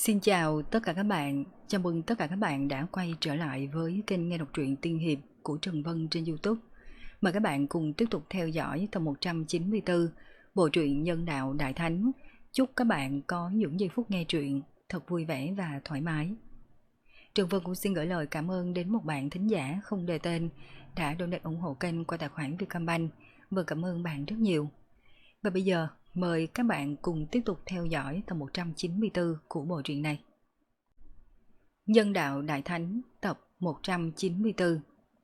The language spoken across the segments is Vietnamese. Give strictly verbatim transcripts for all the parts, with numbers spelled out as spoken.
Xin chào tất cả các bạn, chào mừng tất cả các bạn đã quay trở lại với kênh nghe đọc truyện tiên hiệp của Trần Vân trên YouTube. Mời các bạn cùng tiếp tục theo dõi tập một trăm chín mươi tư bộ truyện Nhân Đạo Đại Thánh. Chúc các bạn có những giây phút nghe truyện thật vui vẻ và thoải mái. Trần Vân cũng xin gửi lời cảm ơn đến một bạn thính giả không đề tên đã donate ủng hộ kênh qua tài khoản Vietcombank. Vâng, cảm ơn bạn rất nhiều. Và bây giờ mời các bạn cùng tiếp tục theo dõi tập một trăm chín mươi tư của bộ truyện này. Nhân Đạo Đại Thánh tập một trăm chín mươi tư.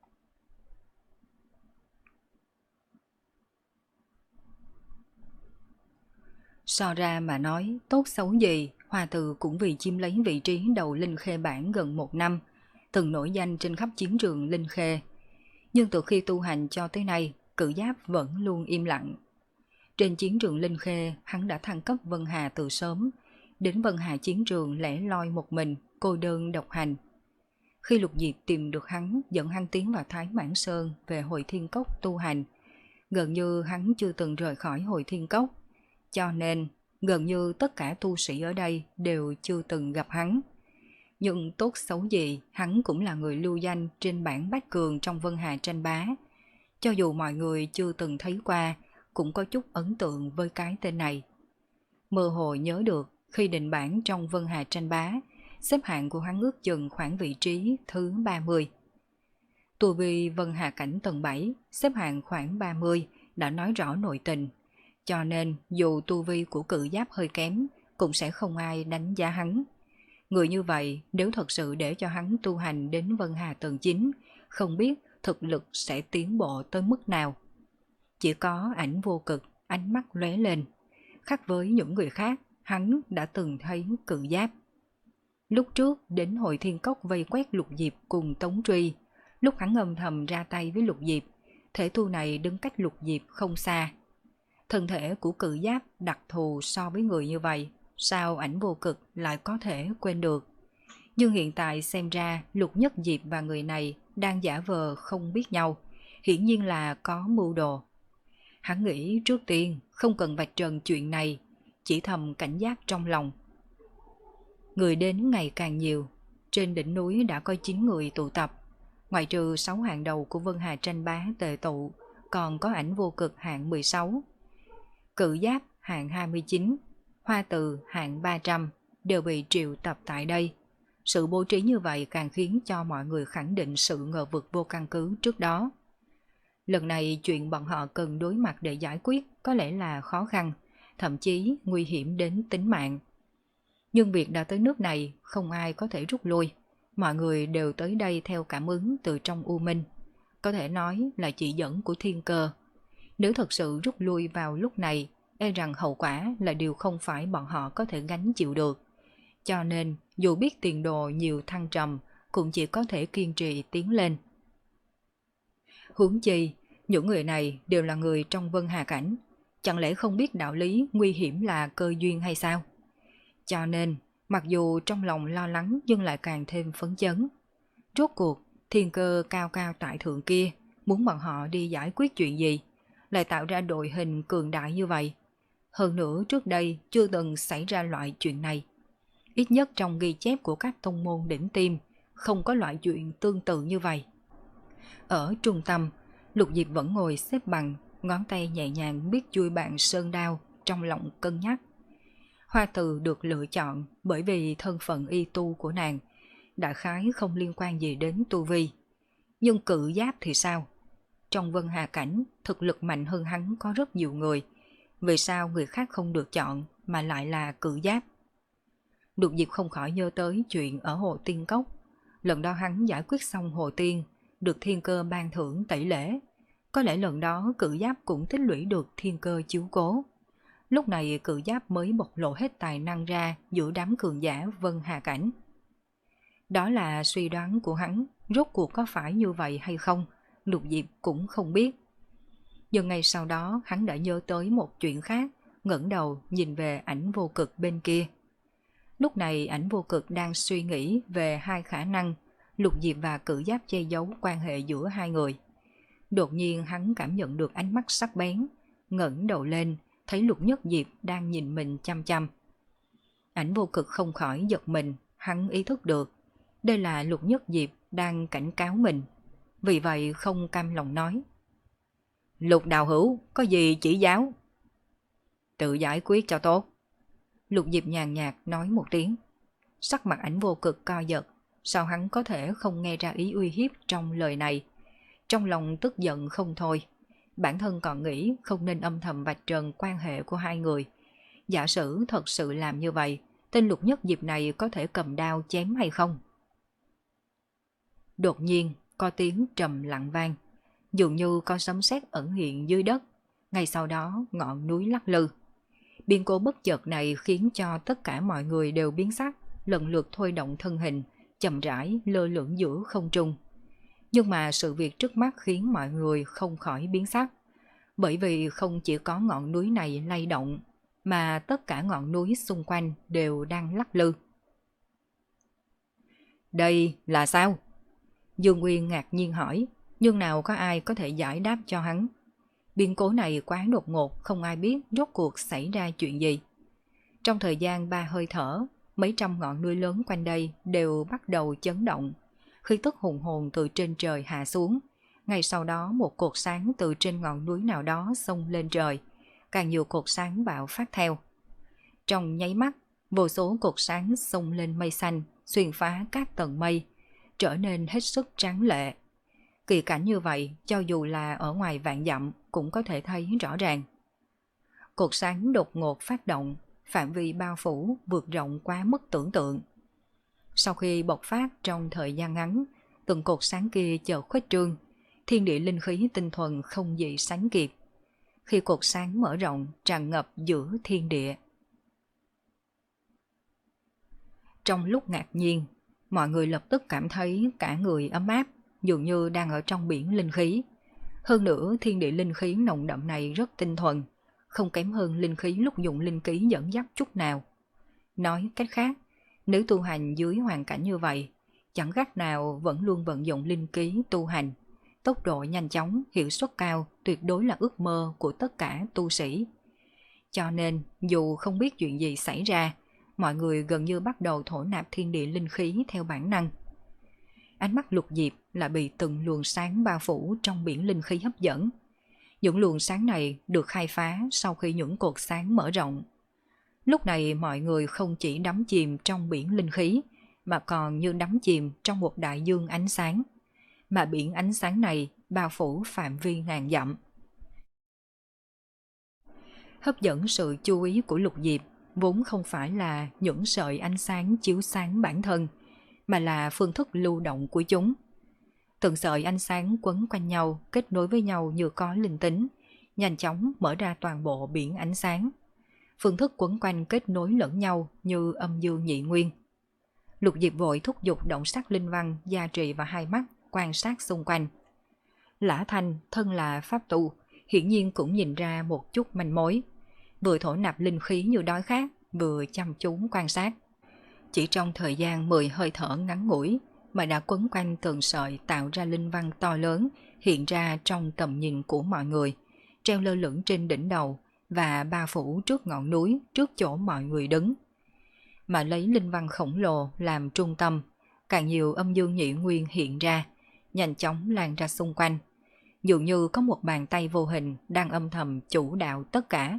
So ra mà nói tốt xấu gì, Hoa Từ cũng vì chiếm lấy vị trí đầu Linh Khê bảng gần một năm, từng nổi danh trên khắp chiến trường Linh Khê. Nhưng từ khi tu hành cho tới nay, Cự Giáp vẫn luôn im lặng. Trên chiến trường Linh Khê, hắn đã thăng cấp Vân Hà từ sớm, đến Vân Hà chiến trường lẻ loi một mình, cô đơn độc hành. Khi Lục Diệp tìm được hắn, dẫn hắn tiến vào Thái Mãn Sơn về Hội Thiên Cốc tu hành, gần như hắn chưa từng rời khỏi Hội Thiên Cốc, cho nên gần như tất cả tu sĩ ở đây đều chưa từng gặp hắn. Nhưng tốt xấu gì, hắn cũng là người lưu danh trên bảng bát cường trong Vân Hà tranh bá. Cho dù mọi người chưa từng thấy qua, cũng có chút ấn tượng với cái tên này. Mơ hồ nhớ được khi định bảng trong Vân Hà tranh bá, xếp hạng của hắn ước chừng khoảng vị trí thứ ba mươi. Tu vi Vân Hà cảnh tầng bảy, xếp hạng khoảng ba mươi đã nói rõ nội tình. Cho nên dù tu vi của Cự Giáp hơi kém, cũng sẽ không ai đánh giá hắn. Người như vậy nếu thật sự để cho hắn tu hành đến Vân Hà tầng chín, không biết thực lực sẽ tiến bộ tới mức nào. Chỉ có Ảnh Vô Cực ánh mắt lóe lên. Khác với những người khác, hắn đã từng thấy Cự Giáp. Lúc trước đến Hội Thiên Cốc vây quét Lục Diệp cùng Tống Truy, lúc hắn âm thầm ra tay với Lục Diệp, thể tu này đứng cách Lục Diệp không xa. Thân thể của Cự Giáp đặc thù so với người như vậy, sao Ảnh Vô Cực lại có thể quên được. Nhưng hiện tại xem ra Lục Nhất Diệp và người này đang giả vờ không biết nhau, hiển nhiên là có mưu đồ. Hắn nghĩ trước tiên không cần vạch trần chuyện này, chỉ thầm cảnh giác trong lòng. Người đến ngày càng nhiều, trên đỉnh núi đã có chín người tụ tập. Ngoại trừ sáu hạng đầu của Vân Hà tranh bá tề tụ, còn có Ảnh Vô Cực hạng mười sáu, Cự Giáp hạng hai mươi chín, Hoa Từ hạng ba trăm đều bị triệu tập tại đây. Sự bố trí như vậy càng khiến cho mọi người khẳng định sự ngờ vực vô căn cứ trước đó. Lần này chuyện bọn họ cần đối mặt để giải quyết có lẽ là khó khăn, thậm chí nguy hiểm đến tính mạng. Nhưng việc đã tới nước này, không ai có thể rút lui. Mọi người đều tới đây theo cảm ứng từ trong U Minh. Có thể nói là chỉ dẫn của thiên cơ. Nếu thật sự rút lui vào lúc này, e rằng hậu quả là điều không phải bọn họ có thể gánh chịu được. Cho nên, dù biết tiền đồ nhiều thăng trầm, cũng chỉ có thể kiên trì tiến lên. Huống chi, những người này đều là người trong Vân Hà cảnh, chẳng lẽ không biết đạo lý nguy hiểm là cơ duyên hay sao? Cho nên, mặc dù trong lòng lo lắng nhưng lại càng thêm phấn chấn. Rốt cuộc, thiên cơ cao cao tại thượng kia muốn bọn họ đi giải quyết chuyện gì, lại tạo ra đội hình cường đại như vậy. Hơn nữa trước đây chưa từng xảy ra loại chuyện này. Ít nhất trong ghi chép của các tông môn đỉnh tiêm, không có loại chuyện tương tự như vậy. Ở trung tâm, Lục Diệp vẫn ngồi xếp bằng, ngón tay nhẹ nhàng biết chui bạn sơn đao, trong lòng cân nhắc. Hoa Từ được lựa chọn bởi vì thân phận y tu của nàng, đại khái không liên quan gì đến tu vi. Nhưng Cự Giáp thì sao? Trong Vân Hà cảnh, thực lực mạnh hơn hắn có rất nhiều người. Vì sao người khác không được chọn mà lại là Cự Giáp? Lục Diệp không khỏi nhớ tới chuyện ở Hồ Tiên Cốc. Lần đó hắn giải quyết xong Hồ Tiên, được thiên cơ ban thưởng tẩy lễ. Có lẽ lần đó Cự Giáp cũng tích lũy được thiên cơ chiếu cố. Lúc này Cự Giáp mới bộc lộ hết tài năng ra giữa đám cường giả Vân Hà cảnh. Đó là suy đoán của hắn, rốt cuộc có phải như vậy hay không, Lục Diệp cũng không biết. Nhưng ngay sau đó hắn đã nhớ tới một chuyện khác, ngẩng đầu nhìn về Ảnh Vô Cực bên kia. Lúc này Ảnh Vô Cực đang suy nghĩ về hai khả năng Lục Diệp và Cự Giáp che giấu quan hệ giữa hai người. Đột nhiên hắn cảm nhận được ánh mắt sắc bén, ngẩng đầu lên, thấy Lục Nhất Diệp đang nhìn mình chăm chăm. Ảnh Vô Cực không khỏi giật mình, hắn ý thức được đây là Lục Nhất Diệp đang cảnh cáo mình, vì vậy không cam lòng nói. Lục đạo hữu, có gì chỉ giáo? Tự giải quyết cho tốt. Lục Diệp nhàn nhạt nói một tiếng. Sắc mặt Ảnh Vô Cực co giật, sao hắn có thể không nghe ra ý uy hiếp trong lời này. Trong lòng tức giận không thôi, bản thân còn nghĩ không nên âm thầm vạch trần quan hệ của hai người. Giả sử thật sự làm như vậy, tên Lục Nhất Diệp này có thể cầm đao chém hay không? Đột nhiên, có tiếng trầm lặng vang, dường như có sấm sét ẩn hiện dưới đất. Ngay sau đó, ngọn núi lắc lư. Biến cố bất chợt này khiến cho tất cả mọi người đều biến sắc, lần lượt thôi động thân hình, chậm rãi lơ lửng giữa không trung. Nhưng mà sự việc trước mắt khiến mọi người không khỏi biến sắc, bởi vì không chỉ có ngọn núi này lay động, mà tất cả ngọn núi xung quanh đều đang lắc lư. Đây là sao? Dương Nguyên ngạc nhiên hỏi, nhưng nào có ai có thể giải đáp cho hắn. Biến cố này quá đột ngột, không ai biết rốt cuộc xảy ra chuyện gì. Trong thời gian ba hơi thở, mấy trăm ngọn núi lớn quanh đây đều bắt đầu chấn động. Khí tức hùng hồn từ trên trời hạ xuống. Ngay sau đó một cột sáng từ trên ngọn núi nào đó xông lên trời. Càng nhiều cột sáng bạo phát theo. Trong nháy mắt, vô số cột sáng xông lên mây xanh, xuyên phá các tầng mây, trở nên hết sức tráng lệ. Kỳ cảnh như vậy, cho dù là ở ngoài vạn dặm cũng có thể thấy rõ ràng. Cột sáng đột ngột phát động, phạm vi bao phủ vượt rộng quá mức tưởng tượng. Sau khi bộc phát trong thời gian ngắn, từng cột sáng kia chợt khuếch trương, thiên địa linh khí tinh thuần không gì sánh kịp. Khi cột sáng mở rộng, tràn ngập giữa thiên địa. Trong lúc ngạc nhiên, mọi người lập tức cảm thấy cả người ấm áp, dường như đang ở trong biển linh khí. Hơn nữa, thiên địa linh khí nồng đậm này rất tinh thuần, không kém hơn linh khí lúc dùng linh ký dẫn dắt chút nào. Nói cách khác, nếu tu hành dưới hoàn cảnh như vậy, chẳng khác nào vẫn luôn vận dụng linh ký tu hành. Tốc độ nhanh chóng, hiệu suất cao tuyệt đối là ước mơ của tất cả tu sĩ. Cho nên, dù không biết chuyện gì xảy ra, mọi người gần như bắt đầu thổ nạp thiên địa linh khí theo bản năng. Ánh mắt Lục Diệp là bị từng luồng sáng bao phủ trong biển linh khí hấp dẫn. Những luồng sáng này được khai phá sau khi những cột sáng mở rộng. Lúc này mọi người không chỉ đắm chìm trong biển linh khí, mà còn như đắm chìm trong một đại dương ánh sáng. Mà biển ánh sáng này bao phủ phạm vi ngàn dặm. Hấp dẫn sự chú ý của Lục Diệp vốn không phải là những sợi ánh sáng chiếu sáng bản thân, mà là phương thức lưu động của chúng. Từng sợi ánh sáng quấn quanh nhau, kết nối với nhau như có linh tính, nhanh chóng mở ra toàn bộ biển ánh sáng. Phương thức quấn quanh kết nối lẫn nhau như âm dương nhị nguyên. Lục Diệp vội thúc giục động sắc linh văn gia trì vào hai mắt, quan sát xung quanh. Lã Thanh thân là pháp tu, hiển nhiên cũng nhìn ra một chút manh mối. Vừa thổ nạp linh khí như đói khát, vừa chăm chú quan sát. Chỉ trong thời gian mười hơi thở ngắn ngủi mà đã quấn quanh từng sợi tạo ra linh văn to lớn hiện ra trong tầm nhìn của mọi người, treo lơ lửng trên đỉnh đầu và bao phủ trước ngọn núi trước chỗ mọi người đứng. Mà lấy linh văn khổng lồ làm trung tâm, càng nhiều âm dương nhị nguyên hiện ra, nhanh chóng lan ra xung quanh. Dường như có một bàn tay vô hình đang âm thầm chủ đạo tất cả.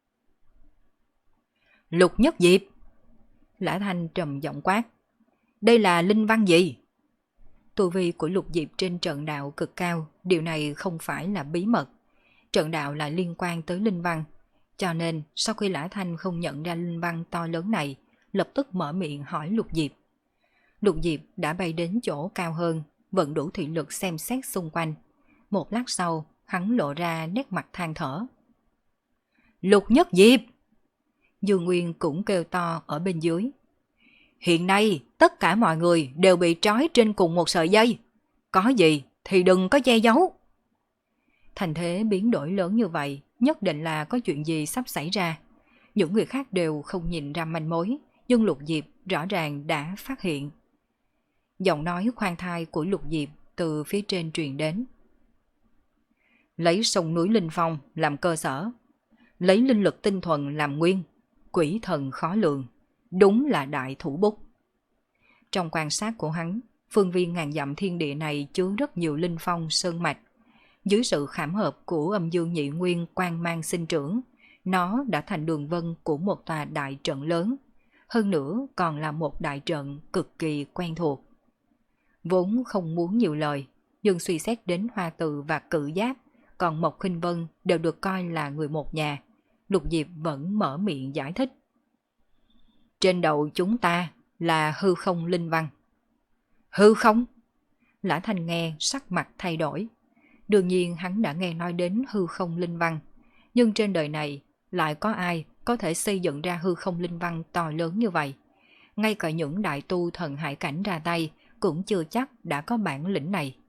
Lục Nhất Diệp! Lã Thanh trầm giọng quát. Đây là linh văn gì? Tu vi của Lục Diệp trên trận đạo cực cao, điều này không phải là bí mật. Trận đạo là liên quan tới linh văn, cho nên sau khi Lã Thanh không nhận ra linh văn to lớn này, lập tức mở miệng hỏi Lục Diệp. Lục Diệp đã bay đến chỗ cao hơn, vẫn đủ thị lực xem xét xung quanh. Một lát sau, hắn lộ ra nét mặt than thở. Lục Nhất Diệp! Dương Nguyên cũng kêu to ở bên dưới. Hiện nay, tất cả mọi người đều bị trói trên cùng một sợi dây. Có gì thì đừng có che giấu. Thành thế biến đổi lớn như vậy, nhất định là có chuyện gì sắp xảy ra. Những người khác đều không nhìn ra manh mối, nhưng Lục Diệp rõ ràng đã phát hiện. Giọng nói khoan thai của Lục Diệp từ phía trên truyền đến. Lấy sông núi Linh Phong làm cơ sở, lấy linh lực tinh thuần làm nguyên, quỷ thần khó lường, đúng là đại thủ bút. Trong quan sát của hắn, phương viên ngàn dặm thiên địa này chứa rất nhiều linh phong sơn mạch. Dưới sự khảm hợp của âm dương nhị nguyên quang mang sinh trưởng, nó đã thành đường vân của một tòa đại trận lớn. Hơn nữa còn là một đại trận cực kỳ quen thuộc. Vốn không muốn nhiều lời, nhưng suy xét đến Hoa Từ và Cự Giáp, còn Mộc Khinh Vân đều được coi là người một nhà. Lục Diệp vẫn mở miệng giải thích. Trên đầu chúng ta là hư không linh văn. Hư không? Lã Thanh nghe sắc mặt thay đổi. Đương nhiên hắn đã nghe nói đến hư không linh văn, nhưng trên đời này lại có ai có thể xây dựng ra hư không linh văn to lớn như vậy. Ngay cả những đại tu thần hải cảnh ra tay cũng chưa chắc đã có bản lĩnh này.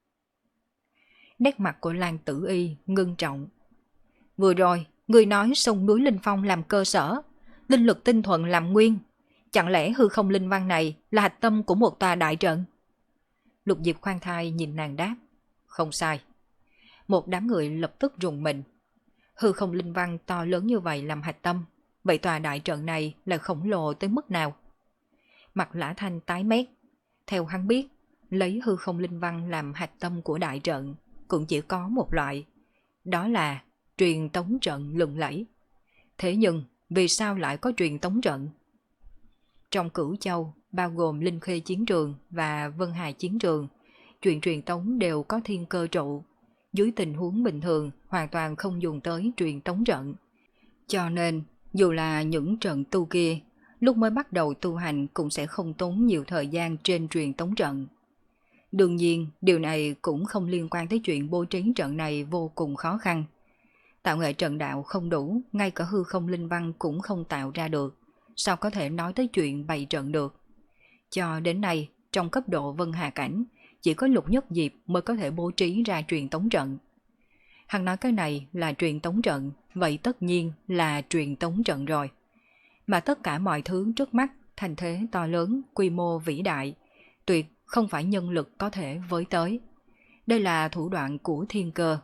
Nét mặt của Lan Tử Y ngưng trọng. Vừa rồi, người nói sông núi Linh Phong làm cơ sở, linh lực tinh thuận làm nguyên. Chẳng lẽ hư không linh văn này là hạch tâm của một tòa đại trận? Lục Diệp khoan thai nhìn nàng đáp. Không sai. Một đám người lập tức rùng mình. Hư không linh văn to lớn như vậy làm hạch tâm, vậy tòa đại trận này là khổng lồ tới mức nào? Mặt Lã Thanh tái mét. Theo hắn biết, lấy hư không linh văn làm hạch tâm của đại trận cũng chỉ có một loại, đó là truyền tống trận lừng lẫy. Thế nhưng vì sao lại có truyền tống trận? Trong Cửu Châu, bao gồm Linh Khê chiến trường và Vân Hà chiến trường, chuyện truyền tống đều có thiên cơ trụ. Dưới tình huống bình thường hoàn toàn không dùng tới truyền tống trận. Cho nên dù là những trận tu kia, lúc mới bắt đầu tu hành cũng sẽ không tốn nhiều thời gian trên truyền tống trận. Đương nhiên điều này cũng không liên quan tới chuyện bố trí trận này vô cùng khó khăn. Tạo nghệ trận đạo không đủ, ngay cả hư không linh văn cũng không tạo ra được, sao có thể nói tới chuyện bày trận được. Cho đến nay, trong cấp độ Vân Hà Cảnh, chỉ có Lục Nhất Diệp mới có thể bố trí ra truyền tống trận. Hắn nói cái này là truyền tống trận, vậy tất nhiên là truyền tống trận rồi. Mà tất cả mọi thứ trước mắt, thành thế to lớn, quy mô vĩ đại, tuyệt không phải nhân lực có thể với tới. Đây là thủ đoạn của thiên cơ.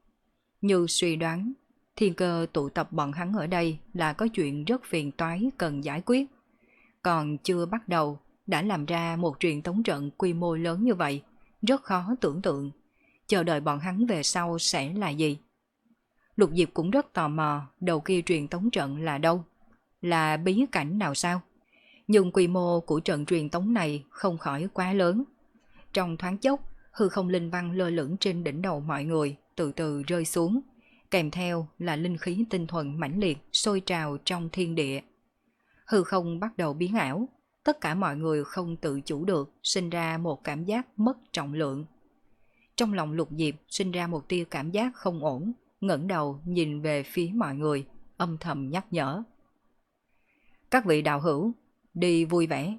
Như suy đoán, thiên cơ tụ tập bọn hắn ở đây là có chuyện rất phiền toái cần giải quyết. Còn chưa bắt đầu, đã làm ra một truyền tống trận quy mô lớn như vậy, rất khó tưởng tượng. Chờ đợi bọn hắn về sau sẽ là gì? Lục Diệp cũng rất tò mò đầu kia truyền tống trận là đâu? Là bí cảnh nào sao? Nhưng quy mô của trận truyền tống này không khỏi quá lớn. Trong thoáng chốc, hư không linh văn lơ lửng trên đỉnh đầu mọi người, từ từ rơi xuống, kèm theo là linh khí tinh thuần mãnh liệt sôi trào trong thiên địa. Hư không bắt đầu biến ảo, tất cả mọi người không tự chủ được sinh ra một cảm giác mất trọng lượng. Trong lòng Lục Diệp sinh ra một tia cảm giác không ổn, ngẩng đầu nhìn về phía mọi người, âm thầm nhắc nhở. Các vị đạo hữu, đi vui vẻ.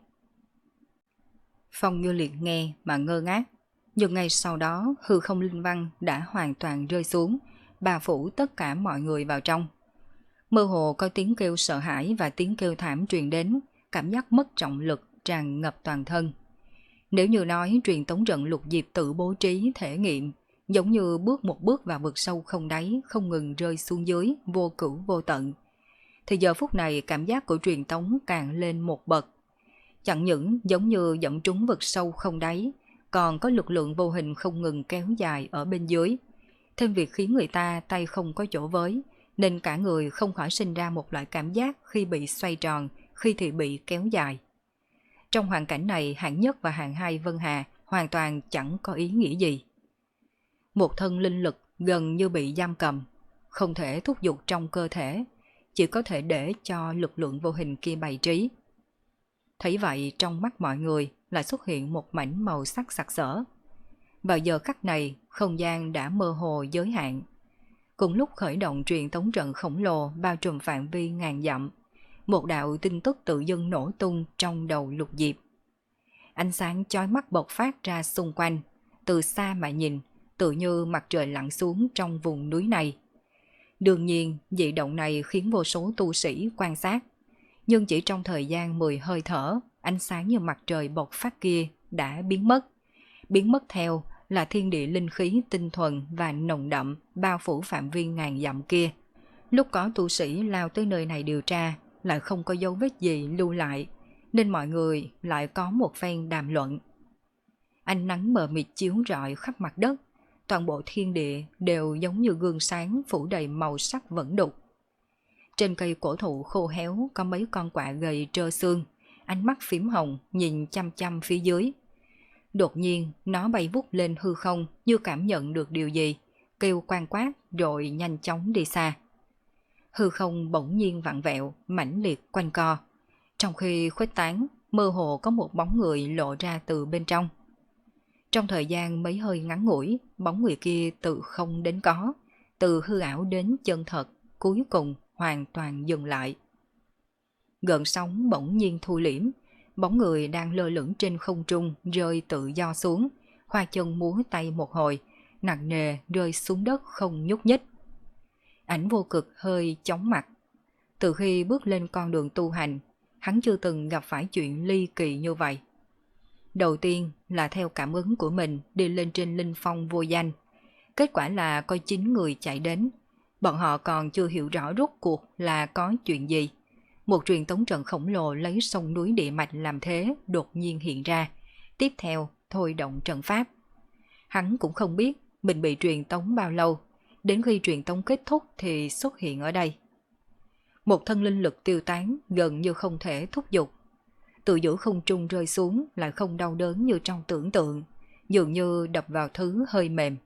Phong Như Liệt nghe mà ngơ ngác, nhưng ngay sau đó hư không linh văn đã hoàn toàn rơi xuống, bao phủ tất cả mọi người vào trong. Mơ hồ có tiếng kêu sợ hãi và tiếng kêu thảm truyền đến, cảm giác mất trọng lực tràn ngập toàn thân. Nếu như nói truyền tống trận Lục Diệp tự bố trí thể nghiệm, giống như bước một bước vào vực sâu không đáy, không ngừng rơi xuống dưới, vô cửu vô tận, thì giờ phút này cảm giác của truyền tống càng lên một bậc. Chẳng những giống như dẫn trúng vực sâu không đáy, còn có lực lượng vô hình không ngừng kéo dài ở bên dưới. Thêm việc khiến người ta tay không có chỗ với, nên cả người không khỏi sinh ra một loại cảm giác khi bị xoay tròn, khi thì bị kéo dài. Trong hoàn cảnh này, hạng nhất và hạng hai Vân Hà hoàn toàn chẳng có ý nghĩa gì. Một thân linh lực gần như bị giam cầm, không thể thúc giục trong cơ thể, chỉ có thể để cho lực lượng vô hình kia bày trí. Thấy vậy, trong mắt mọi người lại xuất hiện một mảnh màu sắc sặc sỡ. Vào giờ khắc này, không gian đã mơ hồ giới hạn. Cùng lúc khởi động truyền tống trận khổng lồ bao trùm phạm vi ngàn dặm, một đạo tin tức tự dưng nổ tung trong đầu Lục Diệp. Ánh sáng chói mắt bộc phát ra xung quanh, từ xa mà nhìn, tự như mặt trời lặn xuống trong vùng núi này. Đương nhiên, dị động này khiến vô số tu sĩ quan sát, nhưng chỉ trong thời gian mười hơi thở, ánh sáng như mặt trời bộc phát kia đã biến mất. Biến mất theo là thiên địa linh khí tinh thuần và nồng đậm bao phủ phạm vi ngàn dặm kia. Lúc có tu sĩ lao tới nơi này điều tra, lại không có dấu vết gì lưu lại, nên mọi người lại có một phen đàm luận. Ánh nắng mờ mịt chiếu rọi khắp mặt đất, toàn bộ thiên địa đều giống như gương sáng phủ đầy màu sắc vẫn đục. Trên cây cổ thụ khô héo có mấy con quạ gầy trơ xương, ánh mắt phím hồng nhìn chăm chăm phía dưới. Đột nhiên nó bay vút lên hư không như cảm nhận được điều gì, kêu quan quát rồi nhanh chóng đi xa. Hư không bỗng nhiên vặn vẹo, mãnh liệt quanh co. Trong khi khuếch tán, mơ hồ có một bóng người lộ ra từ bên trong. Trong thời gian mấy hơi ngắn ngủi, bóng người kia từ không đến có, từ hư ảo đến chân thật, cuối cùng hoàn toàn dừng lại. Gợn sóng bỗng nhiên thu liễm, bóng người đang lơ lửng trên không trung rơi tự do xuống, khoa chân múa tay một hồi, nặng nề rơi xuống đất không nhúc nhích. Ảnh Vô Cực hơi chóng mặt. Từ khi bước lên con đường tu hành, hắn chưa từng gặp phải chuyện ly kỳ như vậy. Đầu tiên là theo cảm ứng của mình đi lên trên linh phong vô danh. Kết quả là có chín người chạy đến. Bọn họ còn chưa hiểu rõ rốt cuộc là có chuyện gì. Một truyền tống trận khổng lồ lấy sông núi địa mạch làm thế đột nhiên hiện ra. Tiếp theo thôi động trận pháp. Hắn cũng không biết mình bị truyền tống bao lâu. Đến khi truyền tống kết thúc thì xuất hiện ở đây. Một thân linh lực tiêu tán gần như không thể thúc giục. Từ giữa không trung rơi xuống lại không đau đớn như trong tưởng tượng, dường như đập vào thứ hơi mềm.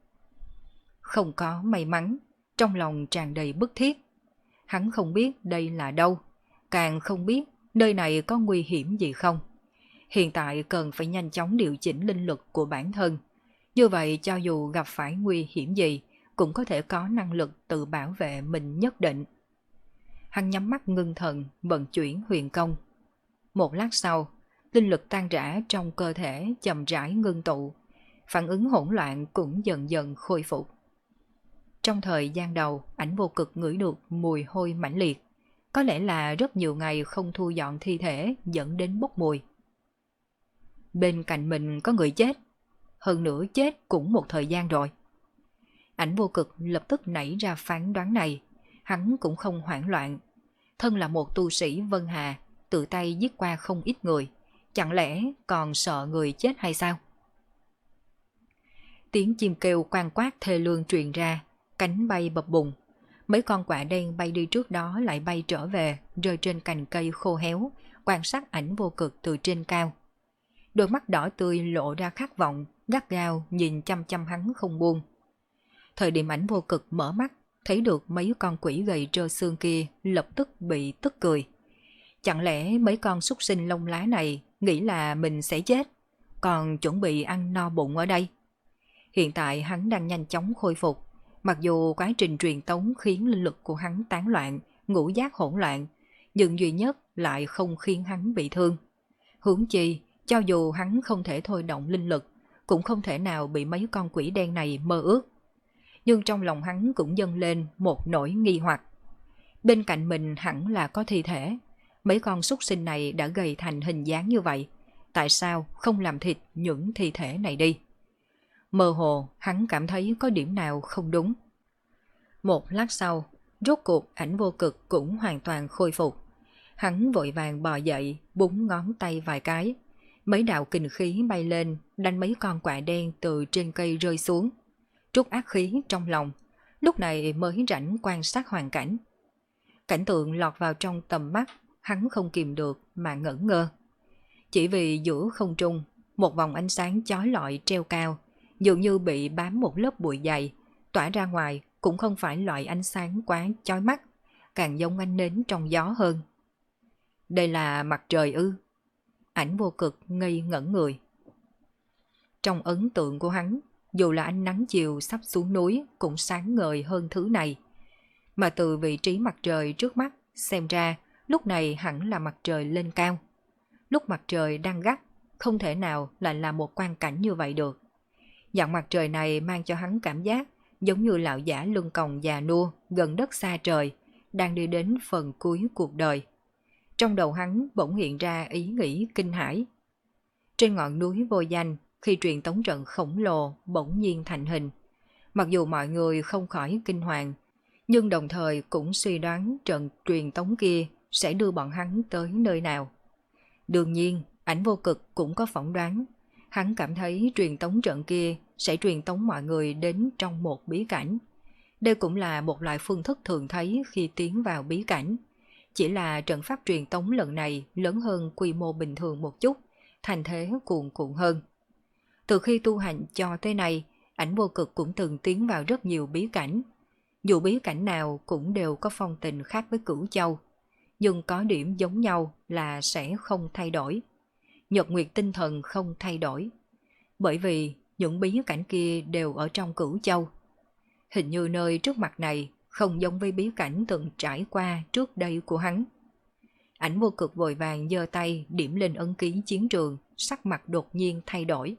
Không có may mắn, trong lòng tràn đầy bức thiết. Hắn không biết đây là đâu, càng không biết nơi này có nguy hiểm gì không. Hiện tại cần phải nhanh chóng điều chỉnh linh lực của bản thân. Như vậy cho dù gặp phải nguy hiểm gì, cũng có thể có năng lực tự bảo vệ mình nhất định. Hắn nhắm mắt ngưng thần, vận chuyển huyền công. Một lát sau, linh lực tan rã trong cơ thể chậm rãi ngưng tụ, phản ứng hỗn loạn cũng dần dần khôi phục. Trong thời gian đầu, Ảnh Vô Cực ngửi được mùi hôi mãnh liệt, có lẽ là rất nhiều ngày không thu dọn thi thể dẫn đến bốc mùi. Bên cạnh mình có người chết, hơn nữa chết cũng một thời gian rồi. Ảnh Vô Cực lập tức nảy ra phán đoán này, hắn cũng không hoảng loạn. Thân là một tu sĩ Vân Hà, tự tay giết qua không ít người, chẳng lẽ còn sợ người chết hay sao? Tiếng chim kêu quan quát thê lương truyền ra, cánh bay bập bùng. Mấy con quạ đen bay đi trước đó lại bay trở về, rơi trên cành cây khô héo, quan sát Ảnh Vô Cực từ trên cao. Đôi mắt đỏ tươi lộ ra khát vọng, gắt gao nhìn chăm chăm hắn không buông. Thời điểm Ảnh Vô Cực mở mắt, thấy được mấy con quỷ gầy trơ xương kia lập tức bị tức cười. Chẳng lẽ mấy con súc sinh lông lá này nghĩ là mình sẽ chết, còn chuẩn bị ăn no bụng ở đây? Hiện tại hắn đang nhanh chóng khôi phục, mặc dù quá trình truyền tống khiến linh lực của hắn tán loạn, ngũ giác hỗn loạn, nhưng duy nhất lại không khiến hắn bị thương. Huống chi, cho dù hắn không thể thôi động linh lực, cũng không thể nào bị mấy con quỷ đen này mơ ước. Nhưng trong lòng hắn cũng dâng lên một nỗi nghi hoặc. Bên cạnh mình hẳn là có thi thể. Mấy con súc sinh này đã gầy thành hình dáng như vậy, tại sao không làm thịt những thi thể này đi? Mơ hồ, hắn cảm thấy có điểm nào không đúng. Một lát sau, rốt cuộc Ảnh Vô Cực cũng hoàn toàn khôi phục. Hắn vội vàng bò dậy, búng ngón tay vài cái. Mấy đạo kình khí bay lên, đánh mấy con quạ đen từ trên cây rơi xuống. Trút ác khí trong lòng, lúc này mới rảnh quan sát hoàn cảnh. Cảnh tượng lọt vào trong tầm mắt, hắn không kìm được mà ngẩn ngơ. Chỉ vì giữa không trung, một vòng ánh sáng chói lọi treo cao, dường như bị bám một lớp bụi dày, tỏa ra ngoài cũng không phải loại ánh sáng quá chói mắt, càng giống ánh nến trong gió hơn. Đây là mặt trời ư? Ảnh Vô Cực ngây ngẩn người. Trong ấn tượng của hắn, dù là ánh nắng chiều sắp xuống núi cũng sáng ngời hơn thứ này. Mà từ vị trí mặt trời trước mắt xem ra, lúc này hẳn là mặt trời lên cao. Lúc mặt trời đang gắt, không thể nào lại là một quang cảnh như vậy được. Dạng mặt trời này mang cho hắn cảm giác giống như lão giả lưng còng già nua gần đất xa trời, đang đi đến phần cuối cuộc đời. Trong đầu hắn bỗng hiện ra ý nghĩ kinh hãi. Trên ngọn núi vô danh, khi truyền tống trận khổng lồ bỗng nhiên thành hình, mặc dù mọi người không khỏi kinh hoàng, nhưng đồng thời cũng suy đoán trận truyền tống kia sẽ đưa bọn hắn tới nơi nào. Đương nhiên, Ảnh Vô Cực cũng có phỏng đoán. Hắn cảm thấy truyền tống trận kia sẽ truyền tống mọi người đến trong một bí cảnh. Đây cũng là một loại phương thức thường thấy khi tiến vào bí cảnh. Chỉ là trận pháp truyền tống lần này lớn hơn quy mô bình thường một chút, thành thế cuồn cuộn hơn. Từ khi tu hành cho tới nay, Ảnh Vô Cực cũng từng tiến vào rất nhiều bí cảnh. Dù bí cảnh nào cũng đều có phong tình khác với Cửu Châu, nhưng có điểm giống nhau là sẽ không thay đổi. Nhật Nguyệt tinh thần không thay đổi, bởi vì những bí cảnh kia đều ở trong Cửu Châu. Hình như nơi trước mặt này không giống với bí cảnh từng trải qua trước đây của hắn. Ảnh Vô Cực vội vàng giơ tay điểm lên ấn ký chiến trường, sắc mặt đột nhiên thay đổi.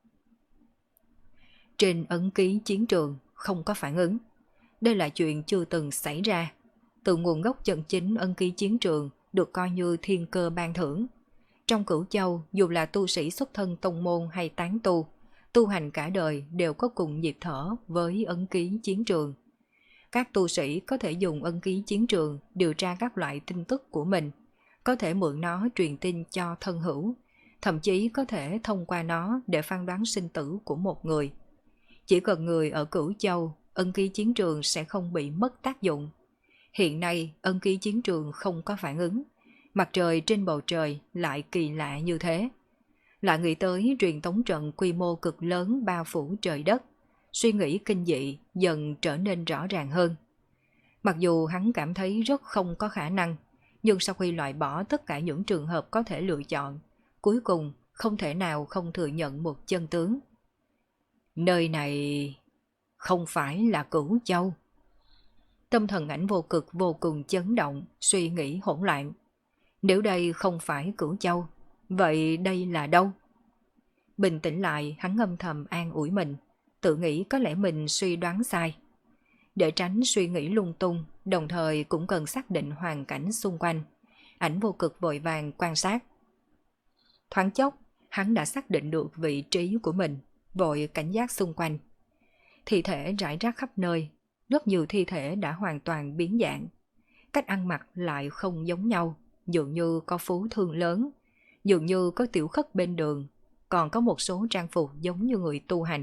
Trên ấn ký chiến trường không có phản ứng. Đây là chuyện chưa từng xảy ra. Từ nguồn gốc chân chính ấn ký chiến trường được coi như thiên cơ ban thưởng. Trong Cửu Châu, dù là tu sĩ xuất thân tông môn hay tán tu, tu hành cả đời đều có cùng nhịp thở với ấn ký chiến trường. Các tu sĩ có thể dùng ấn ký chiến trường điều tra các loại tin tức của mình, có thể mượn nó truyền tin cho thân hữu, thậm chí có thể thông qua nó để phán đoán sinh tử của một người. Chỉ cần người ở Cửu Châu, ấn ký chiến trường sẽ không bị mất tác dụng. Hiện nay, ấn ký chiến trường không có phản ứng, mặt trời trên bầu trời lại kỳ lạ như thế. Lại nghĩ tới truyền tống trận quy mô cực lớn bao phủ trời đất, suy nghĩ kinh dị dần trở nên rõ ràng hơn. Mặc dù hắn cảm thấy rất không có khả năng, nhưng sau khi loại bỏ tất cả những trường hợp có thể lựa chọn, cuối cùng không thể nào không thừa nhận một chân tướng. Nơi này không phải là Cửu Châu. Tâm thần Ảnh Vô Cực vô cùng chấn động, suy nghĩ hỗn loạn. Nếu đây không phải Cửu Châu, vậy đây là đâu? Bình tĩnh lại, hắn âm thầm an ủi mình, tự nghĩ có lẽ mình suy đoán sai. Để tránh suy nghĩ lung tung, đồng thời cũng cần xác định hoàn cảnh xung quanh, Ảnh Vô Cực vội vàng quan sát. Thoáng chốc, hắn đã xác định được vị trí của mình, vội cảnh giác xung quanh. Thi thể rải rác khắp nơi, rất nhiều thi thể đã hoàn toàn biến dạng. Cách ăn mặc lại không giống nhau, dường như có phú thương lớn, dường như có tiểu khất bên đường, còn có một số trang phục giống như người tu hành.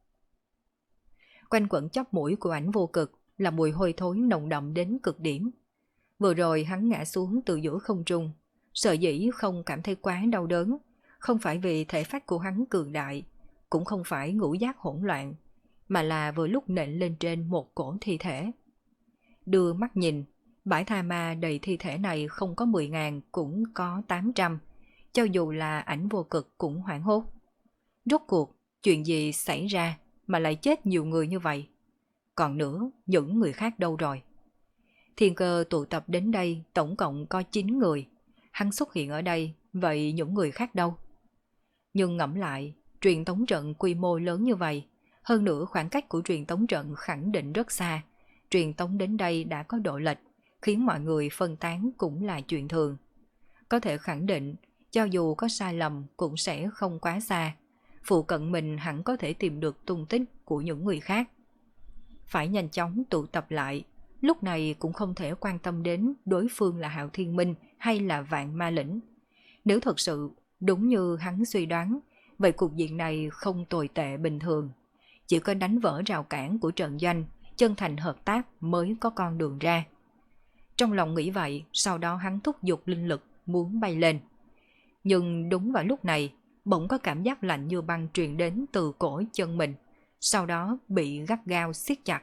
Quanh quẩn chóp mũi của Ảnh Vô Cực là mùi hôi thối nồng đậm đến cực điểm. Vừa rồi hắn ngã xuống từ giữa không trung, sợ dĩ không cảm thấy quá đau đớn, không phải vì thể phách của hắn cường đại, cũng không phải ngũ giác hỗn loạn, mà là vừa lúc nện lên trên một cổ thi thể. Đưa mắt nhìn, bãi tha ma đầy thi thể này không có mười ngàn cũng có tám trăm, cho dù là Ảnh Vô Cực cũng hoảng hốt. Rốt cuộc, chuyện gì xảy ra mà lại chết nhiều người như vậy? Còn nữa, những người khác đâu rồi? Thiên Cơ tụ tập đến đây tổng cộng có chín người. Hắn xuất hiện ở đây, vậy những người khác đâu? Nhưng ngẫm lại, truyền tống trận quy mô lớn như vậy, hơn nữa khoảng cách của truyền tống trận khẳng định rất xa. Truyền tống đến đây đã có độ lệch, khiến mọi người phân tán cũng là chuyện thường. Có thể khẳng định, cho dù có sai lầm cũng sẽ không quá xa. Phụ cận mình hẳn có thể tìm được tung tích của những người khác. Phải nhanh chóng tụ tập lại, lúc này cũng không thể quan tâm đến đối phương là Hạo Thiên Minh hay là Vạn Ma Lĩnh. Nếu thật sự đúng như hắn suy đoán, vậy cục diện này không tồi tệ bình thường. Chỉ có đánh vỡ rào cản của trận doanh, chân thành hợp tác mới có con đường ra. Trong lòng nghĩ vậy, sau đó hắn thúc giục linh lực muốn bay lên. Nhưng đúng vào lúc này, bỗng có cảm giác lạnh như băng truyền đến từ cổ chân mình, sau đó bị gắt gao siết chặt.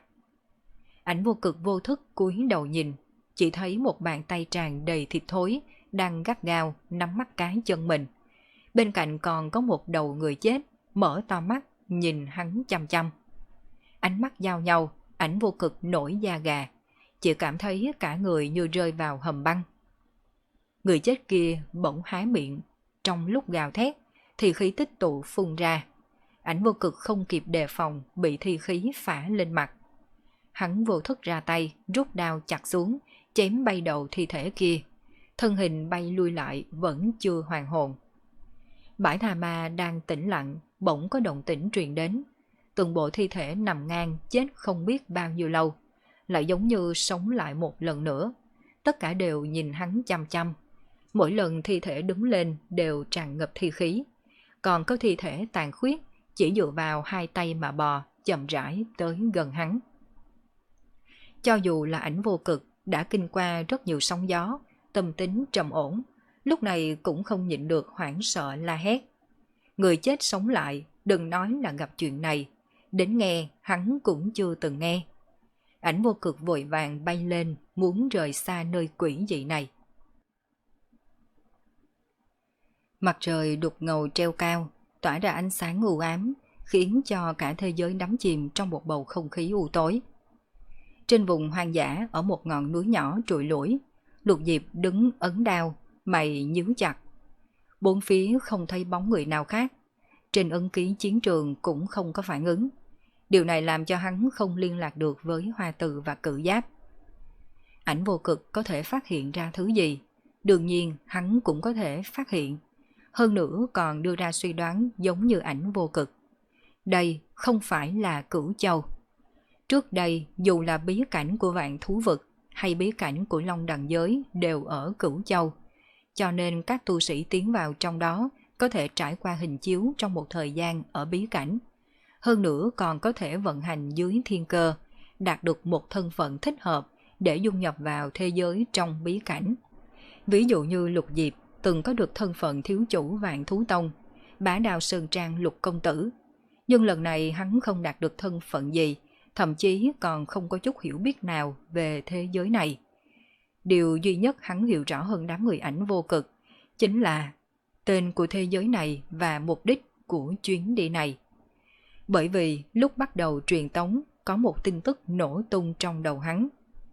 Ảnh Vô Cực vô thức cúi đầu nhìn, chỉ thấy một bàn tay tràn đầy thịt thối đang gắt gao nắm mắt cái chân mình. Bên cạnh còn có một đầu người chết, mở to mắt nhìn hắn chăm chăm. Ánh mắt giao nhau, Ảnh Vô Cực nổi da gà, chỉ cảm thấy cả người như rơi vào hầm băng. Người chết kia bỗng há miệng, trong lúc gào thét thì khí tích tụ phun ra. Ảnh Vô Cực không kịp đề phòng, bị thi khí phả lên mặt. Hắn vô thức ra tay, rút đao chặt xuống, chém bay đầu thi thể kia. Thân hình bay lui lại vẫn chưa hoàn hồn. Bãi tha ma đang tĩnh lặng, bỗng có động tĩnh truyền đến. Từng bộ thi thể nằm ngang chết không biết bao nhiêu lâu, lại giống như sống lại một lần nữa. tất cả đều nhìn hắn chăm chăm. Mỗi lần thi thể đứng lên đều tràn ngập thi khí, còn có thi thể tàn khuyết chỉ dựa vào hai tay mà bò, chậm rãi tới gần hắn. Cho dù là Ảnh Vô Cực đã kinh qua rất nhiều sóng gió, tâm tính trầm ổn, lúc này cũng không nhịn được hoảng sợ la hét. Người chết sống lại, đừng nói là gặp chuyện này, đến nghe hắn cũng chưa từng nghe. Ảnh Vô Cực vội vàng bay lên, muốn rời xa nơi quỷ dị này. Mặt trời đục ngầu treo cao, tỏa ra ánh sáng u ám, khiến cho cả thế giới đắm chìm trong một bầu không khí u tối. Trên vùng hoang dã ở một ngọn núi nhỏ trụi lủi, Lục Diệp đứng ấn đao, mày nhíu chặt. Bốn phía không thấy bóng người nào khác, trên ấn ký chiến trường cũng không có phản ứng. Điều này làm cho hắn không liên lạc được với Hoa Từ và Cự Giáp. Ảnh Vô Cực có thể phát hiện ra thứ gì, đương nhiên hắn cũng có thể phát hiện. Hơn nữa còn đưa ra suy đoán giống như Ảnh Vô Cực. Đây không phải là Cửu Châu. Trước đây dù là bí cảnh của Vạn Thú Vực hay bí cảnh của Long Đằng Giới đều ở Cửu Châu, cho nên các tu sĩ tiến vào trong đó có thể trải qua hình chiếu trong một thời gian ở bí cảnh. Hơn nữa còn có thể vận hành dưới thiên cơ, đạt được một thân phận thích hợp để dung nhập vào thế giới trong bí cảnh. Ví dụ như Lục Diệp từng có được thân phận thiếu chủ Vạn Thú Tông, Bá Đao Sơn Trang Lục Công Tử. Nhưng lần này hắn không đạt được thân phận gì, thậm chí còn không có chút hiểu biết nào về thế giới này. Điều duy nhất hắn hiểu rõ hơn đám người Ảnh Vô Cực chính là tên của thế giới này và mục đích của chuyến đi này. Bởi vì lúc bắt đầu truyền tống có một tin tức nổ tung trong đầu hắn.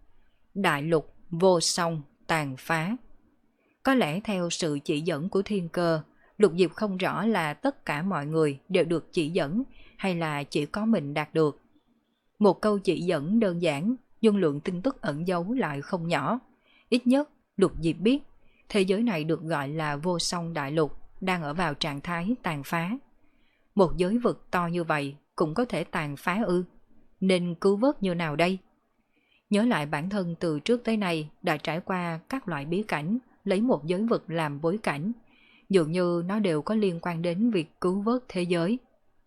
Đại lục vô song tàn phá. Có lẽ theo sự chỉ dẫn của thiên cơ, Lục Diệp không rõ là tất cả mọi người đều được chỉ dẫn hay là chỉ có mình đạt được. Một câu chỉ dẫn đơn giản, nhưng lượng tin tức ẩn giấu lại không nhỏ. Ít nhất, Lục Diệp biết, thế giới này được gọi là vô song đại lục, đang ở vào trạng thái tàn phá. Một giới vực to như vậy cũng có thể tàn phá ư, nên cứu vớt như nào đây? Nhớ lại bản thân từ trước tới nay đã trải qua các loại bí cảnh, lấy một giới vực làm bối cảnh, dường như nó đều có liên quan đến việc cứu vớt thế giới.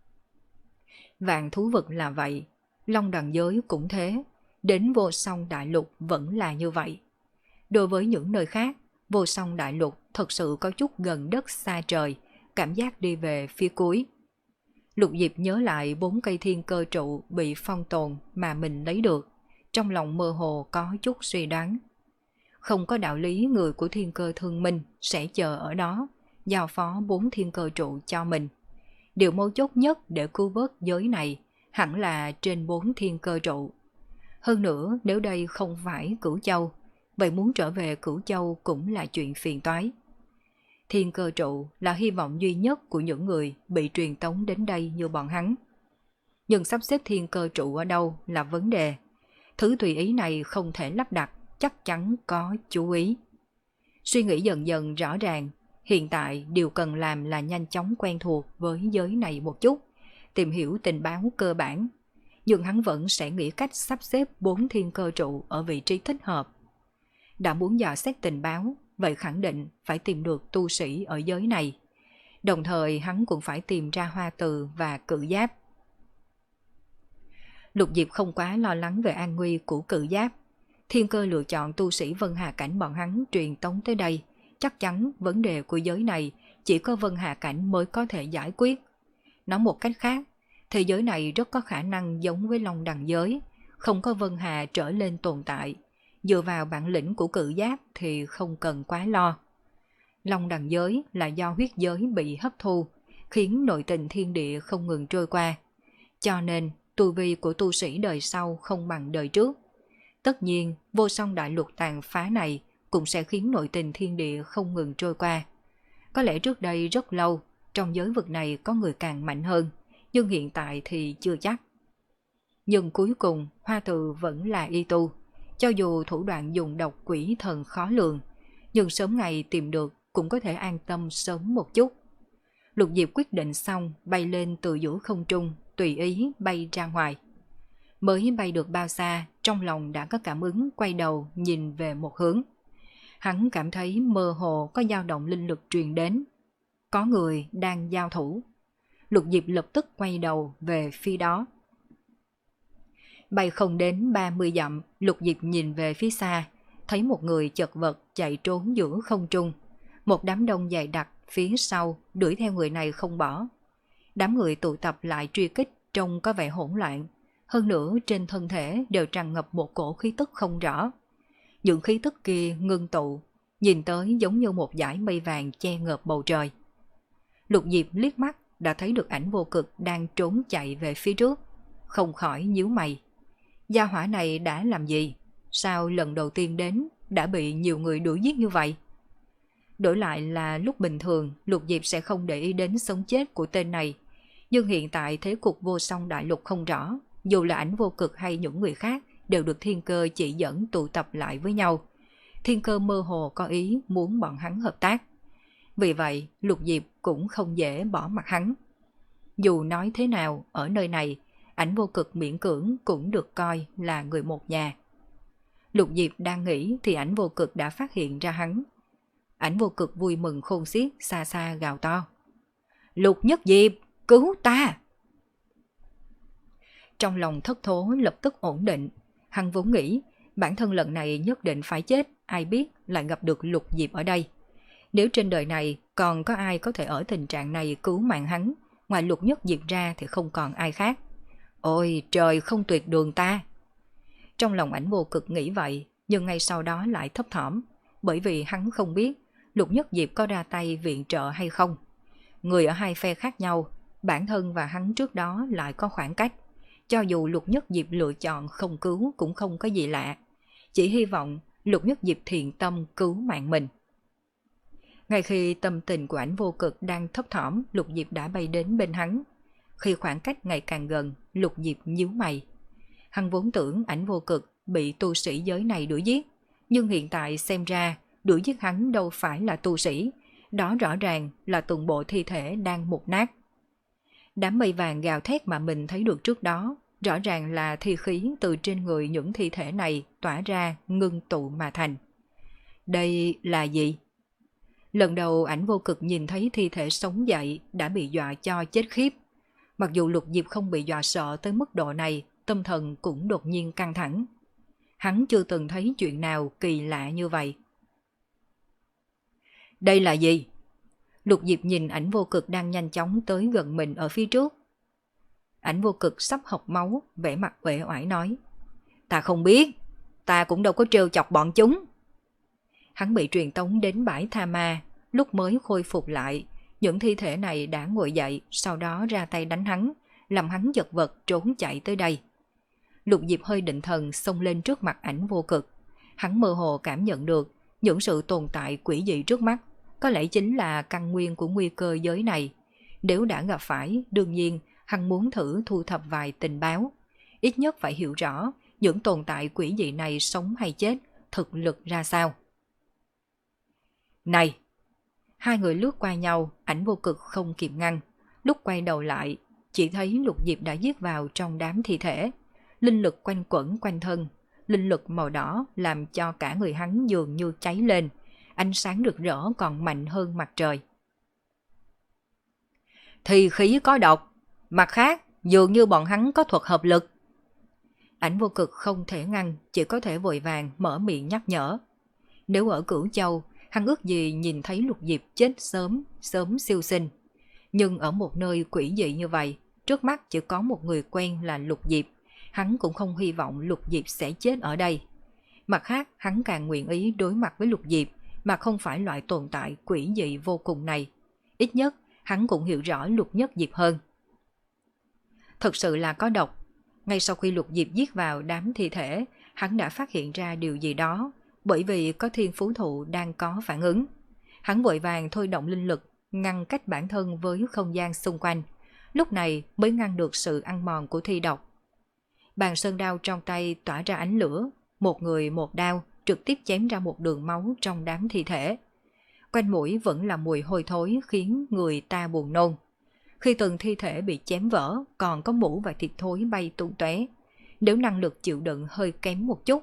Vạn Thú Vực là vậy, Long Đằng Giới cũng thế, đến vô song đại lục vẫn là như vậy. Đối với những nơi khác, vô song đại lục thật sự có chút gần đất xa trời, cảm giác đi về phía cuối. Lục Diệp nhớ lại bốn cây thiên cơ trụ bị phong tồn mà mình lấy được, trong lòng mơ hồ có chút suy đoán. Không có đạo lý người của thiên cơ thương minh sẽ chờ ở đó, giao phó bốn thiên cơ trụ cho mình. Điều mấu chốt nhất để cứu vớt giới này hẳn là trên bốn thiên cơ trụ. Hơn nữa nếu đây không phải Cửu Châu, vậy muốn trở về Cửu Châu cũng là chuyện phiền toái. Thiên cơ trụ là hy vọng duy nhất của những người bị truyền tống đến đây như bọn hắn. Nhưng sắp xếp thiên cơ trụ ở đâu là vấn đề. Thứ tùy ý này không thể lắp đặt, chắc chắn có chú ý. Suy nghĩ dần dần rõ ràng, hiện tại điều cần làm là nhanh chóng quen thuộc với giới này một chút, tìm hiểu tình báo cơ bản. Nhưng hắn vẫn sẽ nghĩ cách sắp xếp bốn thiên cơ trụ ở vị trí thích hợp. Đã muốn dò xét tình báo, vậy khẳng định phải tìm được tu sĩ ở giới này. Đồng thời hắn cũng phải tìm ra Hoa Từ và Cự Giáp. Lục Diệp không quá lo lắng về an nguy của Cự Giáp. Thiên cơ lựa chọn tu sĩ Vân Hà Cảnh bọn hắn truyền tống tới đây, chắc chắn vấn đề của giới này chỉ có Vân Hà Cảnh mới có thể giải quyết. Nói một cách khác, thế giới này rất có khả năng giống với Long Đằng Giới, không có Vân Hà trở lên tồn tại. Dựa vào bản lĩnh của Cự Giáp thì không cần quá lo. Long Đằng Giới là do huyết giới bị hấp thu, khiến nội tình thiên địa không ngừng trôi qua. Cho nên, tu vi của tu sĩ đời sau không bằng đời trước. Tất nhiên, vô song đại lục tàn phá này cũng sẽ khiến nội tình thiên địa không ngừng trôi qua. Có lẽ trước đây rất lâu, trong giới vực này có người càng mạnh hơn, nhưng hiện tại thì chưa chắc. Nhưng cuối cùng, Hoa Từ vẫn là y tu. Cho dù thủ đoạn dùng độc quỷ thần khó lường, nhưng sớm ngày tìm được cũng có thể an tâm sớm một chút. Lục Diệp quyết định xong, bay lên từ giữa không trung, tùy ý bay ra ngoài. Mới bay được bao xa, trong lòng đã có cảm ứng quay đầu nhìn về một hướng. Hắn cảm thấy mơ hồ có dao động linh lực truyền đến. Có người đang giao thủ. Lục Diệp lập tức quay đầu về phía đó. Bay không đến ba mươi dặm, Lục Diệp nhìn về phía xa, thấy một người chật vật chạy trốn giữa không trung. Một đám đông dày đặc phía sau đuổi theo người này không bỏ. Đám người tụ tập lại truy kích trông có vẻ hỗn loạn. Hơn nữa trên thân thể đều tràn ngập một cổ khí tức không rõ. Những khí tức kia ngưng tụ, nhìn tới giống như một dải mây vàng che ngợp bầu trời. Lục Diệp liếc mắt đã thấy được ảnh vô cực đang trốn chạy về phía trước, không khỏi nhíu mày. Gia hỏa này đã làm gì? Sao lần đầu tiên đến đã bị nhiều người đuổi giết như vậy? Đổi lại là lúc bình thường, Lục Diệp sẽ không để ý đến sống chết của tên này. Nhưng hiện tại thế cục vô song đại lục không rõ, dù là ảnh vô cực hay những người khác đều được thiên cơ chỉ dẫn tụ tập lại với nhau. Thiên cơ mơ hồ có ý muốn bọn hắn hợp tác. Vì vậy, Lục Diệp cũng không dễ bỏ mặt hắn. Dù nói thế nào, ở nơi này, ảnh vô cực miễn cưỡng cũng được coi là người một nhà. Lục Diệp đang nghĩ thì ảnh vô cực đã phát hiện ra hắn. Ảnh vô cực vui mừng khôn xiết, xa xa gào to. Lục Nhất Diệp, cứu ta! Trong lòng thất thố lập tức ổn định. Hắn vốn nghĩ bản thân lần này nhất định phải chết, ai biết lại gặp được Lục Diệp ở đây. Nếu trên đời này còn có ai có thể ở tình trạng này cứu mạng hắn, ngoài Lục Nhất Diệp ra thì không còn ai khác. Ôi trời không tuyệt đường ta! Trong lòng ảnh vô cực nghĩ vậy, nhưng ngay sau đó lại thấp thỏm, bởi vì hắn không biết Lục Nhất Diệp có ra tay viện trợ hay không. Người ở hai phe khác nhau, bản thân và hắn trước đó lại có khoảng cách. Cho dù Lục Nhất Diệp lựa chọn không cứu cũng không có gì lạ. Chỉ hy vọng Lục Nhất Diệp thiện tâm cứu mạng mình. Ngay khi tâm tình của ảnh vô cực đang thấp thỏm, Lục Diệp đã bay đến bên hắn. Khi khoảng cách ngày càng gần, Lục Diệp nhíu mày. Hắn vốn tưởng ảnh vô cực bị tu sĩ giới này đuổi giết, nhưng hiện tại xem ra đuổi giết hắn đâu phải là tu sĩ, đó rõ ràng là từng bộ thi thể đang mục nát. Đám mây vàng gào thét mà mình thấy được trước đó, rõ ràng là thi khí từ trên người những thi thể này tỏa ra ngưng tụ mà thành. Đây là gì? Lần đầu ảnh vô cực nhìn thấy thi thể sống dậy đã bị dọa cho chết khiếp. Mặc dù Lục Diệp không bị dọa sợ tới mức độ này, tâm thần cũng đột nhiên căng thẳng. Hắn chưa từng thấy chuyện nào kỳ lạ như vậy. Đây là gì? Lục Diệp nhìn ảnh vô cực đang nhanh chóng tới gần mình ở phía trước. Ảnh vô cực sắp hộc máu, vẻ mặt uể oải nói. Ta không biết, ta cũng đâu có trêu chọc bọn chúng. Hắn bị truyền tống đến bãi Tha Ma, lúc mới khôi phục lại, những thi thể này đã ngồi dậy, sau đó ra tay đánh hắn, làm hắn giật vật trốn chạy tới đây. Lục Diệp hơi định thần xông lên trước mặt ảnh vô cực. Hắn mơ hồ cảm nhận được những sự tồn tại quỷ dị trước mắt, có lẽ chính là căn nguyên của nguy cơ giới này. Nếu đã gặp phải, đương nhiên hắn muốn thử thu thập vài tình báo, ít nhất phải hiểu rõ những tồn tại quỷ dị này sống hay chết, thực lực ra sao. Này! Hai người lướt qua nhau, ảnh vô cực không kịp ngăn. Lúc quay đầu lại, chỉ thấy Lục Diệp đã giết vào trong đám thi thể. Linh lực quanh quẩn quanh thân, linh lực màu đỏ làm cho cả người hắn dường như cháy lên, ánh sáng rực rỡ còn mạnh hơn mặt trời. Thì khí có độc, mặt khác dường như bọn hắn có thuật hợp lực. Ảnh vô cực không thể ngăn, chỉ có thể vội vàng mở miệng nhắc nhở. Nếu ở Cửu Châu, hắn ước gì nhìn thấy Lục Diệp chết sớm, sớm siêu sinh. Nhưng ở một nơi quỷ dị như vậy, trước mắt chỉ có một người quen là Lục Diệp. Hắn cũng không hy vọng Lục Diệp sẽ chết ở đây. Mặt khác, hắn càng nguyện ý đối mặt với Lục Diệp, mà không phải loại tồn tại quỷ dị vô cùng này. Ít nhất, hắn cũng hiểu rõ Lục Nhất Diệp hơn. Thật sự là có độc. Ngay sau khi Lục Diệp giết vào đám thi thể, hắn đã phát hiện ra điều gì đó, bởi vì có thiên phú thụ đang có phản ứng. Hắn vội vàng thôi động linh lực, ngăn cách bản thân với không gian xung quanh. Lúc này mới ngăn được sự ăn mòn của thi độc. Bàn sơn đao trong tay tỏa ra ánh lửa, một người một đao trực tiếp chém ra một đường máu trong đám thi thể. Quanh mũi vẫn là mùi hôi thối khiến người ta buồn nôn. Khi từng thi thể bị chém vỡ, còn có mũ và thịt thối bay tung tóe. Nếu năng lực chịu đựng hơi kém một chút,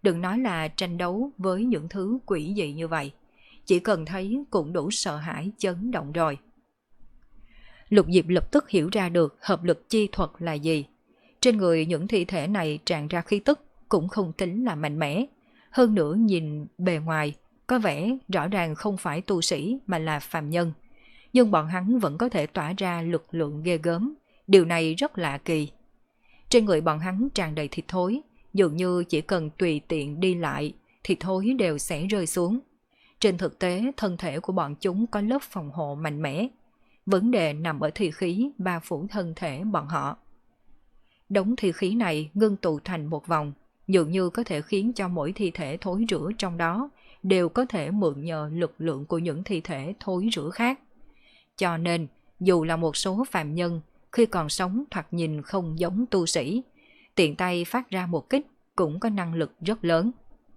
Đừng nói là tranh đấu với những thứ quỷ dị như vậy, chỉ cần thấy cũng đủ sợ hãi chấn động rồi. Lục Diệp lập tức hiểu ra được hợp lực chi thuật là gì. Trên người những thi thể này tràn ra khí tức cũng không tính là mạnh mẽ. Hơn nữa nhìn bề ngoài, có vẻ rõ ràng không phải tu sĩ mà là phàm nhân. Nhưng bọn hắn vẫn có thể tỏa ra lực lượng ghê gớm. Điều này rất lạ kỳ. Trên người bọn hắn tràn đầy thịt thối, dường như chỉ cần tùy tiện đi lại, thịt thối đều sẽ rơi xuống. Trên thực tế, thân thể của bọn chúng có lớp phòng hộ mạnh mẽ. Vấn đề nằm ở thi khí bao phủ thân thể bọn họ. Đống thi khí này ngưng tụ thành một vòng, dường như có thể khiến cho mỗi thi thể thối rữa trong đó đều có thể mượn nhờ lực lượng của những thi thể thối rữa khác. Cho nên, dù là một số phàm nhân, khi còn sống thoạt nhìn không giống tu sĩ, tiện tay phát ra một kích cũng có năng lực rất lớn.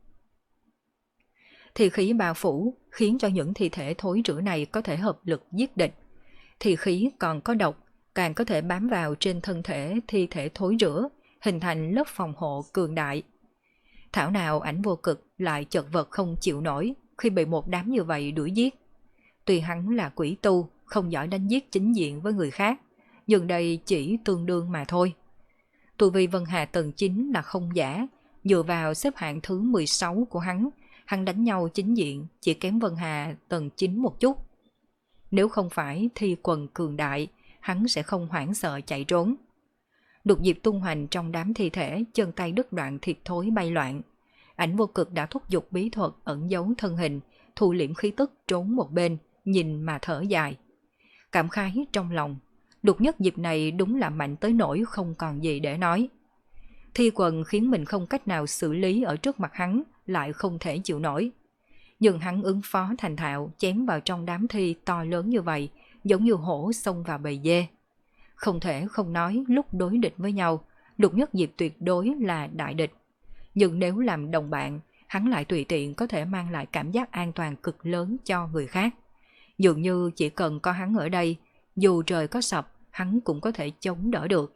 Thi khí bao phủ khiến cho những thi thể thối rữa này có thể hợp lực giết địch. Thi khí còn có độc, càng có thể bám vào trên thân thể thi thể thối rữa, hình thành lớp phòng hộ cường đại. Thảo nào Ảnh Vô Cực lại chật vật không chịu nổi khi bị một đám như vậy đuổi giết. Tuy hắn là quỷ tu, không giỏi đánh giết chính diện với người khác, nhưng đây chỉ tương đương mà thôi. Tu vi Vân Hà tầng chín là không giả, dựa vào xếp hạng thứ mười sáu của hắn, hắn đánh nhau chính diện chỉ kém Vân Hà tầng chín một chút. Nếu không phải thi quần cường đại, hắn sẽ không hoảng sợ chạy trốn. Lục Diệp tung hoành trong đám thi thể, chân tay đứt đoạn thịt thối bay loạn. Ảnh Vô Cực đã thúc giục bí thuật ẩn giấu thân hình, thu liễm khí tức trốn một bên, nhìn mà thở dài. Cảm khái trong lòng, Lục Nhất Diệp này đúng là mạnh tới nỗi không còn gì để nói. Thi quần khiến mình không cách nào xử lý ở trước mặt hắn, lại không thể chịu nổi. Nhưng hắn ứng phó thành thạo, chém vào trong đám thi to lớn như vậy, giống như hổ xông vào bầy dê. Không thể không nói lúc đối địch với nhau, Lục Nhất Diệp tuyệt đối là đại địch. Nhưng nếu làm đồng bạn, hắn lại tùy tiện có thể mang lại cảm giác an toàn cực lớn cho người khác. Dường như chỉ cần có hắn ở đây, dù trời có sập, hắn cũng có thể chống đỡ được.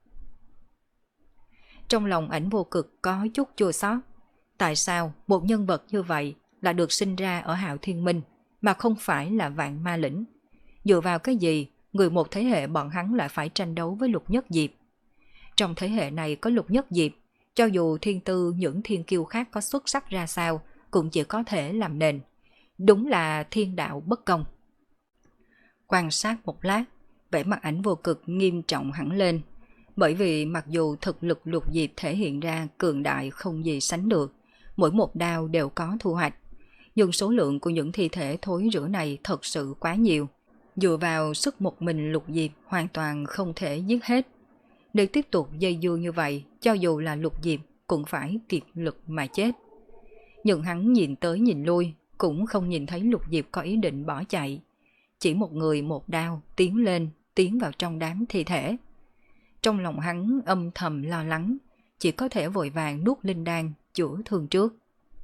Trong lòng Ảnh Vô Cực có chút chua xót. Tại sao một nhân vật như vậy là được sinh ra ở Hạo Thiên Minh, mà không phải là Vạn Ma Lĩnh? Dựa vào cái gì người một thế hệ bọn hắn lại phải tranh đấu với Lục Nhất Diệp? Trong thế hệ này có Lục Nhất Diệp, cho dù thiên tư những thiên kiêu khác có xuất sắc ra sao, cũng chỉ có thể làm nền. Đúng là thiên đạo bất công. Quan sát một lát, vẻ mặt Ảnh Vô Cực nghiêm trọng hẳn lên. Bởi vì mặc dù thực lực Lục Diệp thể hiện ra cường đại không gì sánh được, mỗi một đao đều có thu hoạch, nhưng số lượng của những thi thể thối rữa này thật sự quá nhiều. Dựa vào sức một mình Lục Diệp hoàn toàn không thể giết hết. Nếu tiếp tục dây dưa như vậy, cho dù là Lục Diệp cũng phải kiệt lực mà chết. Nhưng hắn nhìn tới nhìn lui, cũng không nhìn thấy Lục Diệp có ý định bỏ chạy. Chỉ một người một đao tiến lên, tiến vào trong đám thi thể. Trong lòng hắn âm thầm lo lắng, chỉ có thể vội vàng nuốt linh đan chữa thương trước.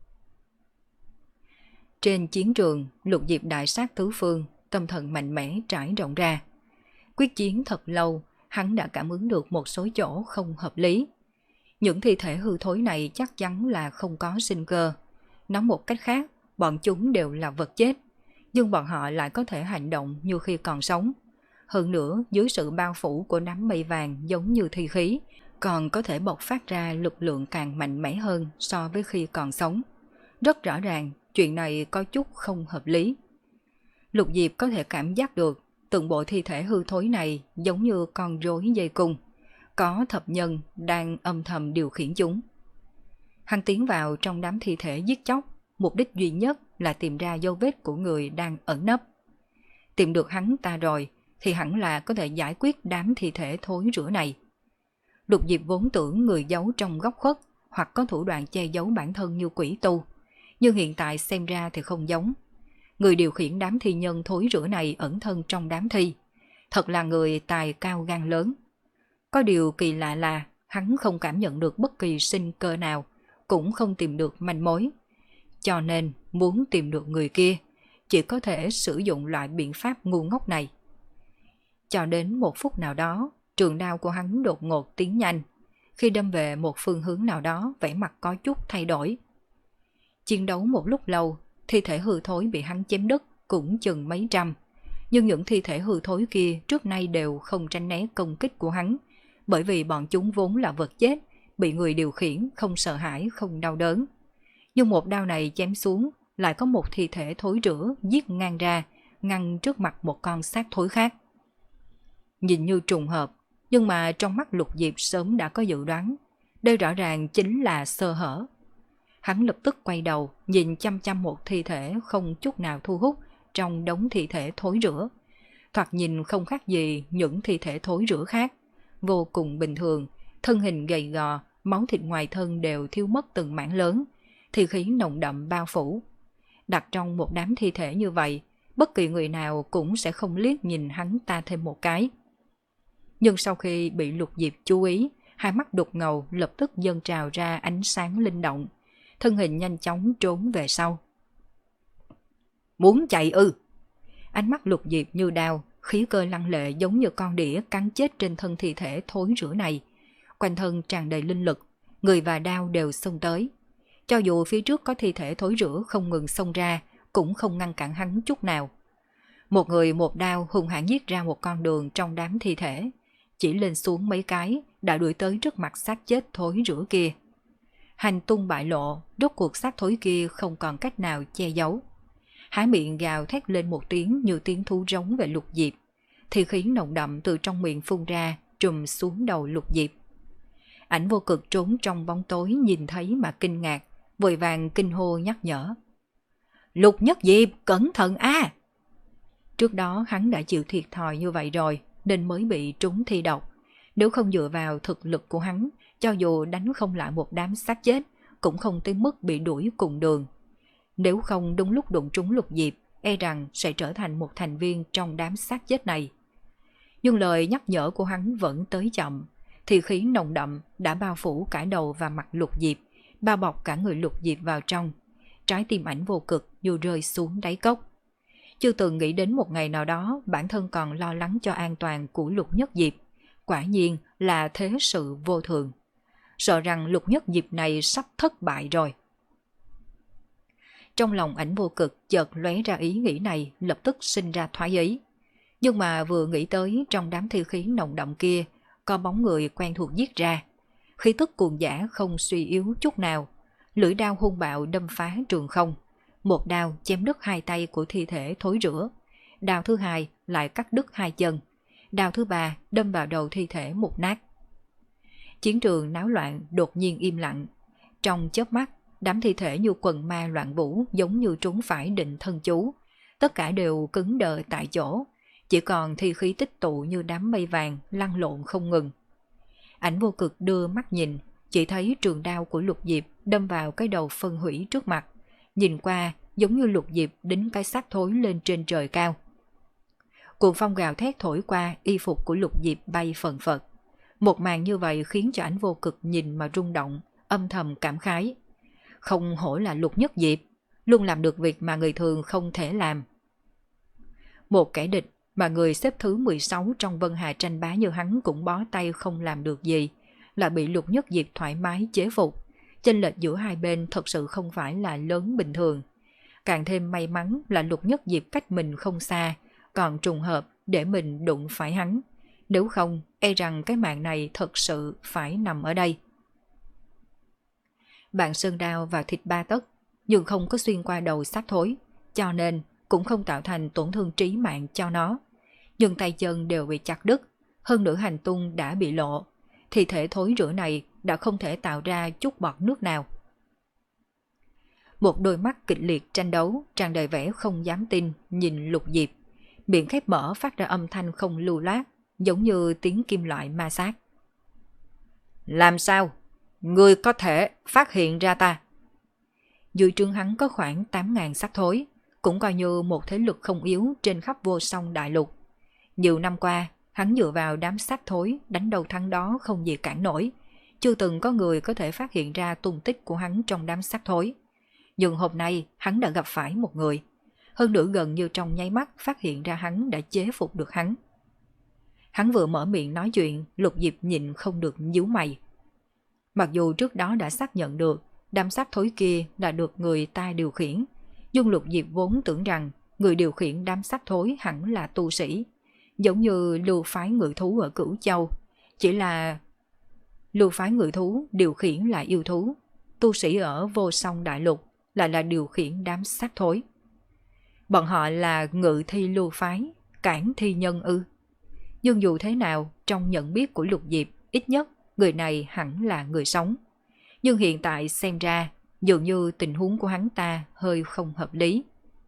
Trên chiến trường, Lục Diệp đại sát tứ phương, tâm thần mạnh mẽ trải rộng ra. Quyết chiến thật lâu, hắn đã cảm ứng được một số chỗ không hợp lý. Những thi thể hư thối này chắc chắn là không có sinh cơ. Nói một cách khác, bọn chúng đều là vật chết, nhưng bọn họ lại có thể hành động như khi còn sống. Hơn nữa, dưới sự bao phủ của đám mây vàng giống như thi khí, còn có thể bộc phát ra lực lượng càng mạnh mẽ hơn so với khi còn sống. Rất rõ ràng, chuyện này có chút không hợp lý. Lục Diệp có thể cảm giác được từng bộ thi thể hư thối này giống như con rối dây cung, có thập nhân đang âm thầm điều khiển chúng. Hắn tiến vào trong đám thi thể giết chóc, mục đích duy nhất là tìm ra dấu vết của người đang ẩn nấp. Tìm được hắn ta rồi thì hẳn là có thể giải quyết đám thi thể thối rữa này. Lục Diệp vốn tưởng người giấu trong góc khuất hoặc có thủ đoạn che giấu bản thân như quỷ tu, nhưng hiện tại xem ra thì không giống. Người điều khiển đám thi nhân thối rữa này ẩn thân trong đám thi, thật là người tài cao gan lớn. Có điều kỳ lạ là hắn không cảm nhận được bất kỳ sinh cơ nào, cũng không tìm được manh mối. Cho nên muốn tìm được người kia, chỉ có thể sử dụng loại biện pháp ngu ngốc này. Cho đến một phút nào đó, trường đao của hắn đột ngột tiến nhanh. khi đâm về một phương hướng nào đó, vẻ mặt có chút thay đổi. Chiến đấu một lúc lâu, thi thể hư thối bị hắn chém đứt cũng chừng mấy trăm. Nhưng những thi thể hư thối kia trước nay đều không tránh né công kích của hắn, bởi vì bọn chúng vốn là vật chết, bị người điều khiển, không sợ hãi, không đau đớn. Nhưng một đao này chém xuống, lại có một thi thể thối rữa giết ngang ra, ngăn trước mặt một con xác thối khác. Nhìn như trùng hợp, nhưng mà trong mắt Lục Diệp sớm đã có dự đoán, đây rõ ràng chính là sơ hở. Hắn lập tức quay đầu, nhìn chăm chăm một thi thể không chút nào thu hút trong đống thi thể thối rữa. Thoạt nhìn không khác gì những thi thể thối rữa khác, vô cùng bình thường, thân hình gầy gò, máu thịt ngoài thân đều thiếu mất từng mảng lớn, thi khí nồng đậm bao phủ. Đặt trong một đám thi thể như vậy, bất kỳ người nào cũng sẽ không liếc nhìn hắn ta thêm một cái. Nhưng sau khi bị Lục Diệp chú ý, hai mắt đục ngầu lập tức dâng trào ra ánh sáng linh động, thân hình nhanh chóng trốn về sau. Muốn chạy ư? Ánh mắt Lục Diệp như đao, khí cơ lăng lệ giống như con đĩa cắn chết trên thân thi thể thối rữa này. Quanh thân tràn đầy linh lực, người và đao đều xông tới. Cho dù phía trước có thi thể thối rữa không ngừng xông ra, cũng không ngăn cản hắn chút nào. Một người một đao hung hãn giết ra một con đường trong đám thi thể, chỉ lên xuống mấy cái đã đuổi tới trước mặt xác chết thối rữa kia. Hành tung bại lộ, rốt cuộc xác thối kia không còn cách nào che giấu. Há miệng gào thét lên một tiếng như tiếng thú rống về Lục Diệp, thì khí nồng đậm từ trong miệng phun ra trùm xuống đầu Lục Diệp. Ảnh Vô Cực trốn trong bóng tối nhìn thấy mà kinh ngạc, vội vàng kinh hô nhắc nhở. Lục Nhất Diệp, cẩn thận a! Trước đó hắn đã chịu thiệt thòi như vậy rồi, nên mới bị trúng thi độc. Nếu không dựa vào thực lực của hắn, cho dù đánh không lại một đám xác chết, cũng không tới mức bị đuổi cùng đường. Nếu không đúng lúc đụng trúng Lục Diệp, e rằng sẽ trở thành một thành viên trong đám xác chết này. Nhưng lời nhắc nhở của hắn vẫn tới chậm, thì khí nồng đậm đã bao phủ cả đầu và mặt Lục Diệp, bao bọc cả người Lục Diệp vào trong. Trái tim Ảnh Vô Cực như rơi xuống đáy cốc. Chưa từng nghĩ đến một ngày nào đó bản thân còn lo lắng cho an toàn của Lục Nhất Diệp. Quả nhiên là thế sự vô thường. Sợ rằng Lục Nhất Diệp này sắp thất bại rồi. Trong lòng Ảnh Vô Cực chợt lóe ra ý nghĩ này, lập tức sinh ra thoái ý. Nhưng mà vừa nghĩ tới trong đám thi khí nồng đậm kia có bóng người quen thuộc giết ra, khí tức cuồng dã không suy yếu chút nào, lưỡi đao hung bạo đâm phá trường không. Một đao chém đứt hai tay của thi thể thối rữa, đao thứ hai lại cắt đứt hai chân, đao thứ ba đâm vào đầu thi thể một nát. Chiến trường náo loạn đột nhiên im lặng. Trong chớp mắt, đám thi thể như quần ma loạn vũ, giống như trúng phải định thân chú. Tất cả đều cứng đờ tại chỗ, chỉ còn thi khí tích tụ như đám mây vàng lăn lộn không ngừng. Ảnh Vô Cực đưa mắt nhìn, chỉ thấy trường đao của Lục Diệp đâm vào cái đầu phân hủy trước mặt. Nhìn qua giống như Lục Diệp đính cái xác thối lên trên trời cao. Cuồng phong gào thét thổi qua, y phục của Lục Diệp bay phần phật. Một màn như vậy khiến cho Ảnh Vô Cực nhìn mà rung động, âm thầm cảm khái. Không hổ là Lục Nhất Diệp, luôn làm được việc mà người thường không thể làm. Một kẻ địch mà người xếp thứ mười sáu trong Vân Hà tranh bá như hắn cũng bó tay không làm được gì, là bị Lục Nhất Diệp thoải mái chế phục. Chênh lệch giữa hai bên thật sự không phải là lớn bình thường. Càng thêm may mắn là Lục Nhất Diệp cách mình không xa, còn trùng hợp để mình đụng phải hắn. Nếu không, e rằng cái mạng này thật sự phải nằm ở đây. Bạn sơn đao vào thịt ba tấc, nhưng không có xuyên qua đầu xác thối, cho nên cũng không tạo thành tổn thương trí mạng cho nó. Nhưng tay chân đều bị chặt đứt, hơn nữa hành tung đã bị lộ. Thi thể thối rữa này đã không thể tạo ra chút bọt nước nào. Một đôi mắt kịch liệt tranh đấu, tràn đầy vẻ không dám tin, nhìn Lục Diệp. Miệng khép mở phát ra âm thanh không lưu loát, giống như tiếng kim loại ma sát. Làm sao? Ngươi có thể phát hiện ra ta? Dưới trướng hắn có khoảng tám nghìn xác thối, cũng coi như một thế lực không yếu trên khắp vô song đại lục. Nhiều năm qua, hắn dựa vào đám xác thối đánh đầu thắng đó không gì cản nổi. Chưa từng có người có thể phát hiện ra tung tích của hắn trong đám xác thối. Nhưng hôm nay hắn đã gặp phải một người. Hơn nữa gần như trong nháy mắt phát hiện ra hắn đã chế phục được hắn. Hắn vừa mở miệng nói chuyện, Lục Diệp nhịn không được nhíu mày. Mặc dù trước đó đã xác nhận được đám xác thối kia đã được người ta điều khiển, nhưng Lục Diệp vốn tưởng rằng người điều khiển đám xác thối hẳn là tu sĩ, giống như lưu phái ngự thú ở Cửu Châu. Chỉ là lưu phái ngự thú điều khiển là yêu thú, tu sĩ ở Vô Song Đại Lục lại là điều khiển đám xác thối. Bọn họ là ngự thi lưu phái, cản thi nhân ư? Nhưng dù thế nào, trong nhận biết của Lục Diệp, ít nhất người này hẳn là người sống. Nhưng hiện tại xem ra, dường như tình huống của hắn ta hơi không hợp lý.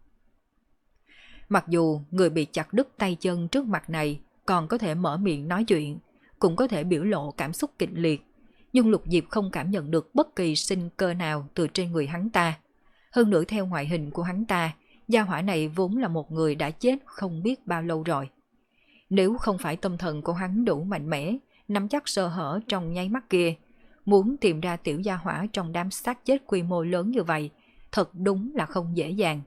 Mặc dù người bị chặt đứt tay chân trước mặt này còn có thể mở miệng nói chuyện, cũng có thể biểu lộ cảm xúc kịch liệt, nhưng Lục Diệp không cảm nhận được bất kỳ sinh cơ nào từ trên người hắn ta. Hơn nữa theo ngoại hình của hắn ta, gia hỏa này vốn là một người đã chết không biết bao lâu rồi. Nếu không phải tâm thần của hắn đủ mạnh mẽ, nắm chắc sơ hở trong nháy mắt kia, muốn tìm ra tiểu gia hỏa trong đám xác chết quy mô lớn như vậy, thật đúng là không dễ dàng.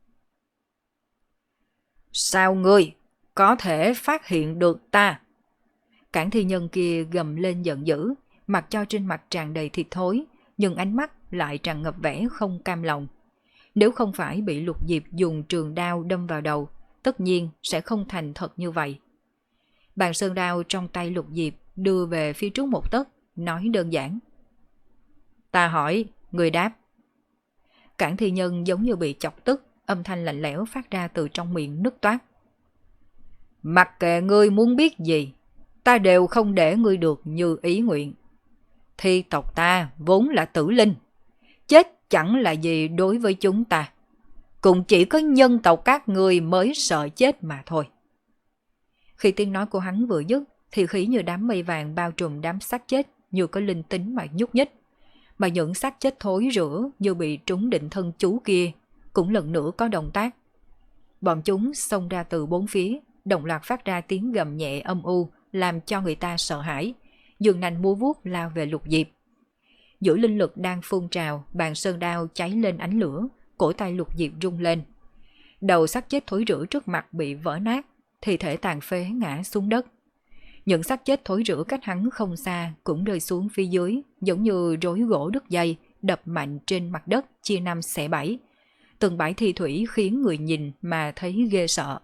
Sao ngươi có thể phát hiện được ta? Cản thi nhân kia gầm lên giận dữ, mặc cho trên mặt tràn đầy thịt thối, nhưng ánh mắt lại tràn ngập vẻ không cam lòng. Nếu không phải bị Lục Diệp dùng trường đao đâm vào đầu, tất nhiên sẽ không thành thật như vậy. Bàn sơn đao trong tay Lục Diệp đưa về phía trước một tấc, nói đơn giản. Ta hỏi, người đáp. Cản thi nhân giống như bị chọc tức, âm thanh lạnh lẽo phát ra từ trong miệng nứt toát. Mặc kệ ngươi muốn biết gì, ta đều không để ngươi được như ý nguyện. Thi tộc ta vốn là tử linh, chết chẳng là gì đối với chúng ta. Cũng chỉ có nhân tộc các ngươi mới sợ chết mà thôi. Khi tiếng nói của hắn vừa dứt, thì khí như đám mây vàng bao trùm đám xác chết như có linh tính mà nhúc nhích. Mà những xác chết thối rữa như bị trúng định thân chú kia cũng lần nữa có động tác. Bọn chúng xông ra từ bốn phía, đồng loạt phát ra tiếng gầm nhẹ âm u, làm cho người ta sợ hãi, dường nành múa vuốt lao về Lục Diệp. Giữa linh lực đang phun trào, bàn sơn đao cháy lên ánh lửa, cổ tay Lục Diệp rung lên. Đầu xác chết thối rữa trước mặt bị vỡ nát, thi thể tàn phế ngã xuống đất. Những xác chết thối rữa cách hắn không xa cũng rơi xuống phía dưới, giống như rối gỗ đứt dây, đập mạnh trên mặt đất chia năm xẻ bảy. Từng bãi thi thủy khiến người nhìn mà thấy ghê sợ.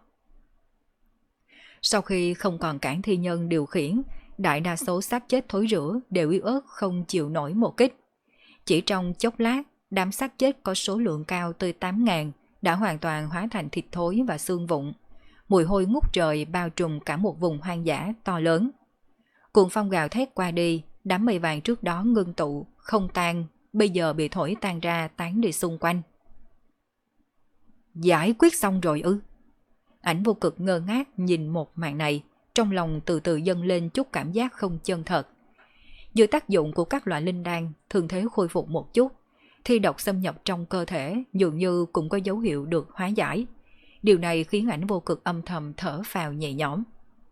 Sau khi không còn cản thi nhân điều khiển, đại đa số xác chết thối rữa đều yếu ớt không chịu nổi một kích. Chỉ trong chốc lát, đám xác chết có số lượng cao tới tám ngàn đã hoàn toàn hóa thành thịt thối và xương vụn. Mùi hôi ngút trời bao trùm cả một vùng hoang dã to lớn. Cuồng phong gào thét qua đi, đám mây vàng trước đó ngưng tụ, không tan, bây giờ bị thổi tan ra tán đi xung quanh. Giải quyết xong rồi ư? Ảnh Vô Cực ngơ ngác nhìn một màn này, trong lòng từ từ dâng lên chút cảm giác không chân thật. Dưới tác dụng của các loại linh đan, thường thế khôi phục một chút, thi độc xâm nhập trong cơ thể dường như cũng có dấu hiệu được hóa giải. Điều này khiến Ảnh Vô Cực âm thầm thở phào nhẹ nhõm.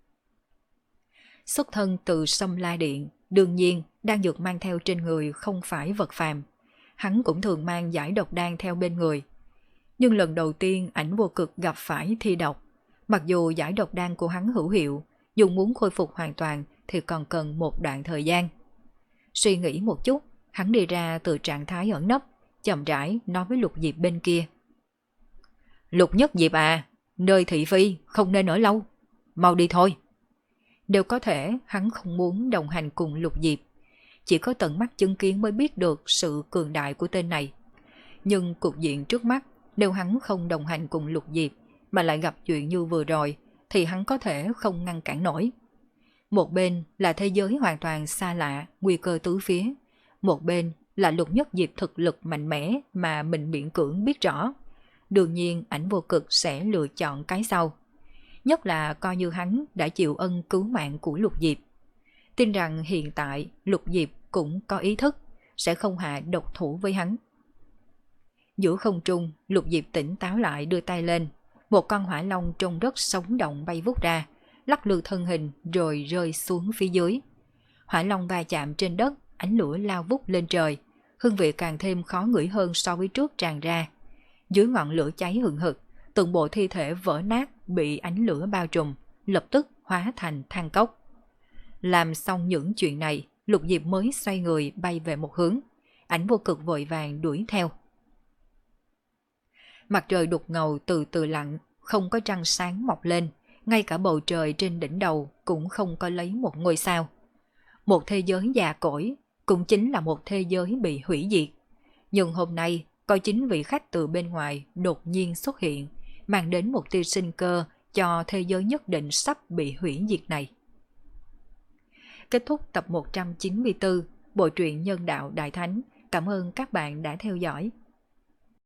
Xuất thân từ Sâm La Điện, đương nhiên đan dược mang theo trên người không phải vật phàm. Hắn cũng thường mang giải độc đan theo bên người. Nhưng lần đầu tiên Ảnh Vô Cực gặp phải thi độc, mặc dù giải độc đan của hắn hữu hiệu, dù muốn khôi phục hoàn toàn thì còn cần một đoạn thời gian. Suy nghĩ một chút, hắn đi ra từ trạng thái ẩn nấp, chậm rãi nói với Lục Diệp bên kia. Lục Nhất Diệp à, nơi thị phi không nên ở lâu, mau đi thôi. Đều có thể hắn không muốn đồng hành cùng Lục Diệp, chỉ có tận mắt chứng kiến mới biết được sự cường đại của tên này. Nhưng cục diện trước mắt, nếu hắn không đồng hành cùng Lục Diệp mà lại gặp chuyện như vừa rồi, thì hắn có thể không ngăn cản nổi. Một bên là thế giới hoàn toàn xa lạ, nguy cơ tứ phía. Một bên là Lục Nhất Diệp thực lực mạnh mẽ mà mình miễn cưỡng biết rõ. Đương nhiên Ảnh Vô Cực sẽ lựa chọn cái sau. Nhất là coi như hắn đã chịu ân cứu mạng của Lục Diệp. Tin rằng hiện tại Lục Diệp cũng có ý thức, sẽ không hạ độc thủ với hắn. Giữa không trung, Lục Diệp tỉnh táo lại đưa tay lên. Một con hỏa long trông rất sống động bay vút ra, lắc lư thân hình rồi rơi xuống phía dưới. Hỏa long va chạm trên đất, ánh lửa lao vút lên trời. Hương vị càng thêm khó ngửi hơn so với trước tràn ra. Dưới ngọn lửa cháy hừng hực, từng bộ thi thể vỡ nát bị ánh lửa bao trùm, lập tức hóa thành than cốc. Làm xong những chuyện này, Lục Diệp mới xoay người bay về một hướng. Ảnh vô cực vội vàng đuổi theo. Mặt trời đục ngầu từ từ lặn, không có trăng sáng mọc lên, ngay cả bầu trời trên đỉnh đầu cũng không có lấy một ngôi sao. Một thế giới già cỗi, cũng chính là một thế giới bị hủy diệt. Nhưng hôm nay, có chính vị khách từ bên ngoài đột nhiên xuất hiện, mang đến một tia sinh cơ cho thế giới nhất định sắp bị hủy diệt này. Kết thúc tập một trăm chín mươi tư, bộ truyện Nhân đạo Đại Thánh. Cảm ơn các bạn đã theo dõi.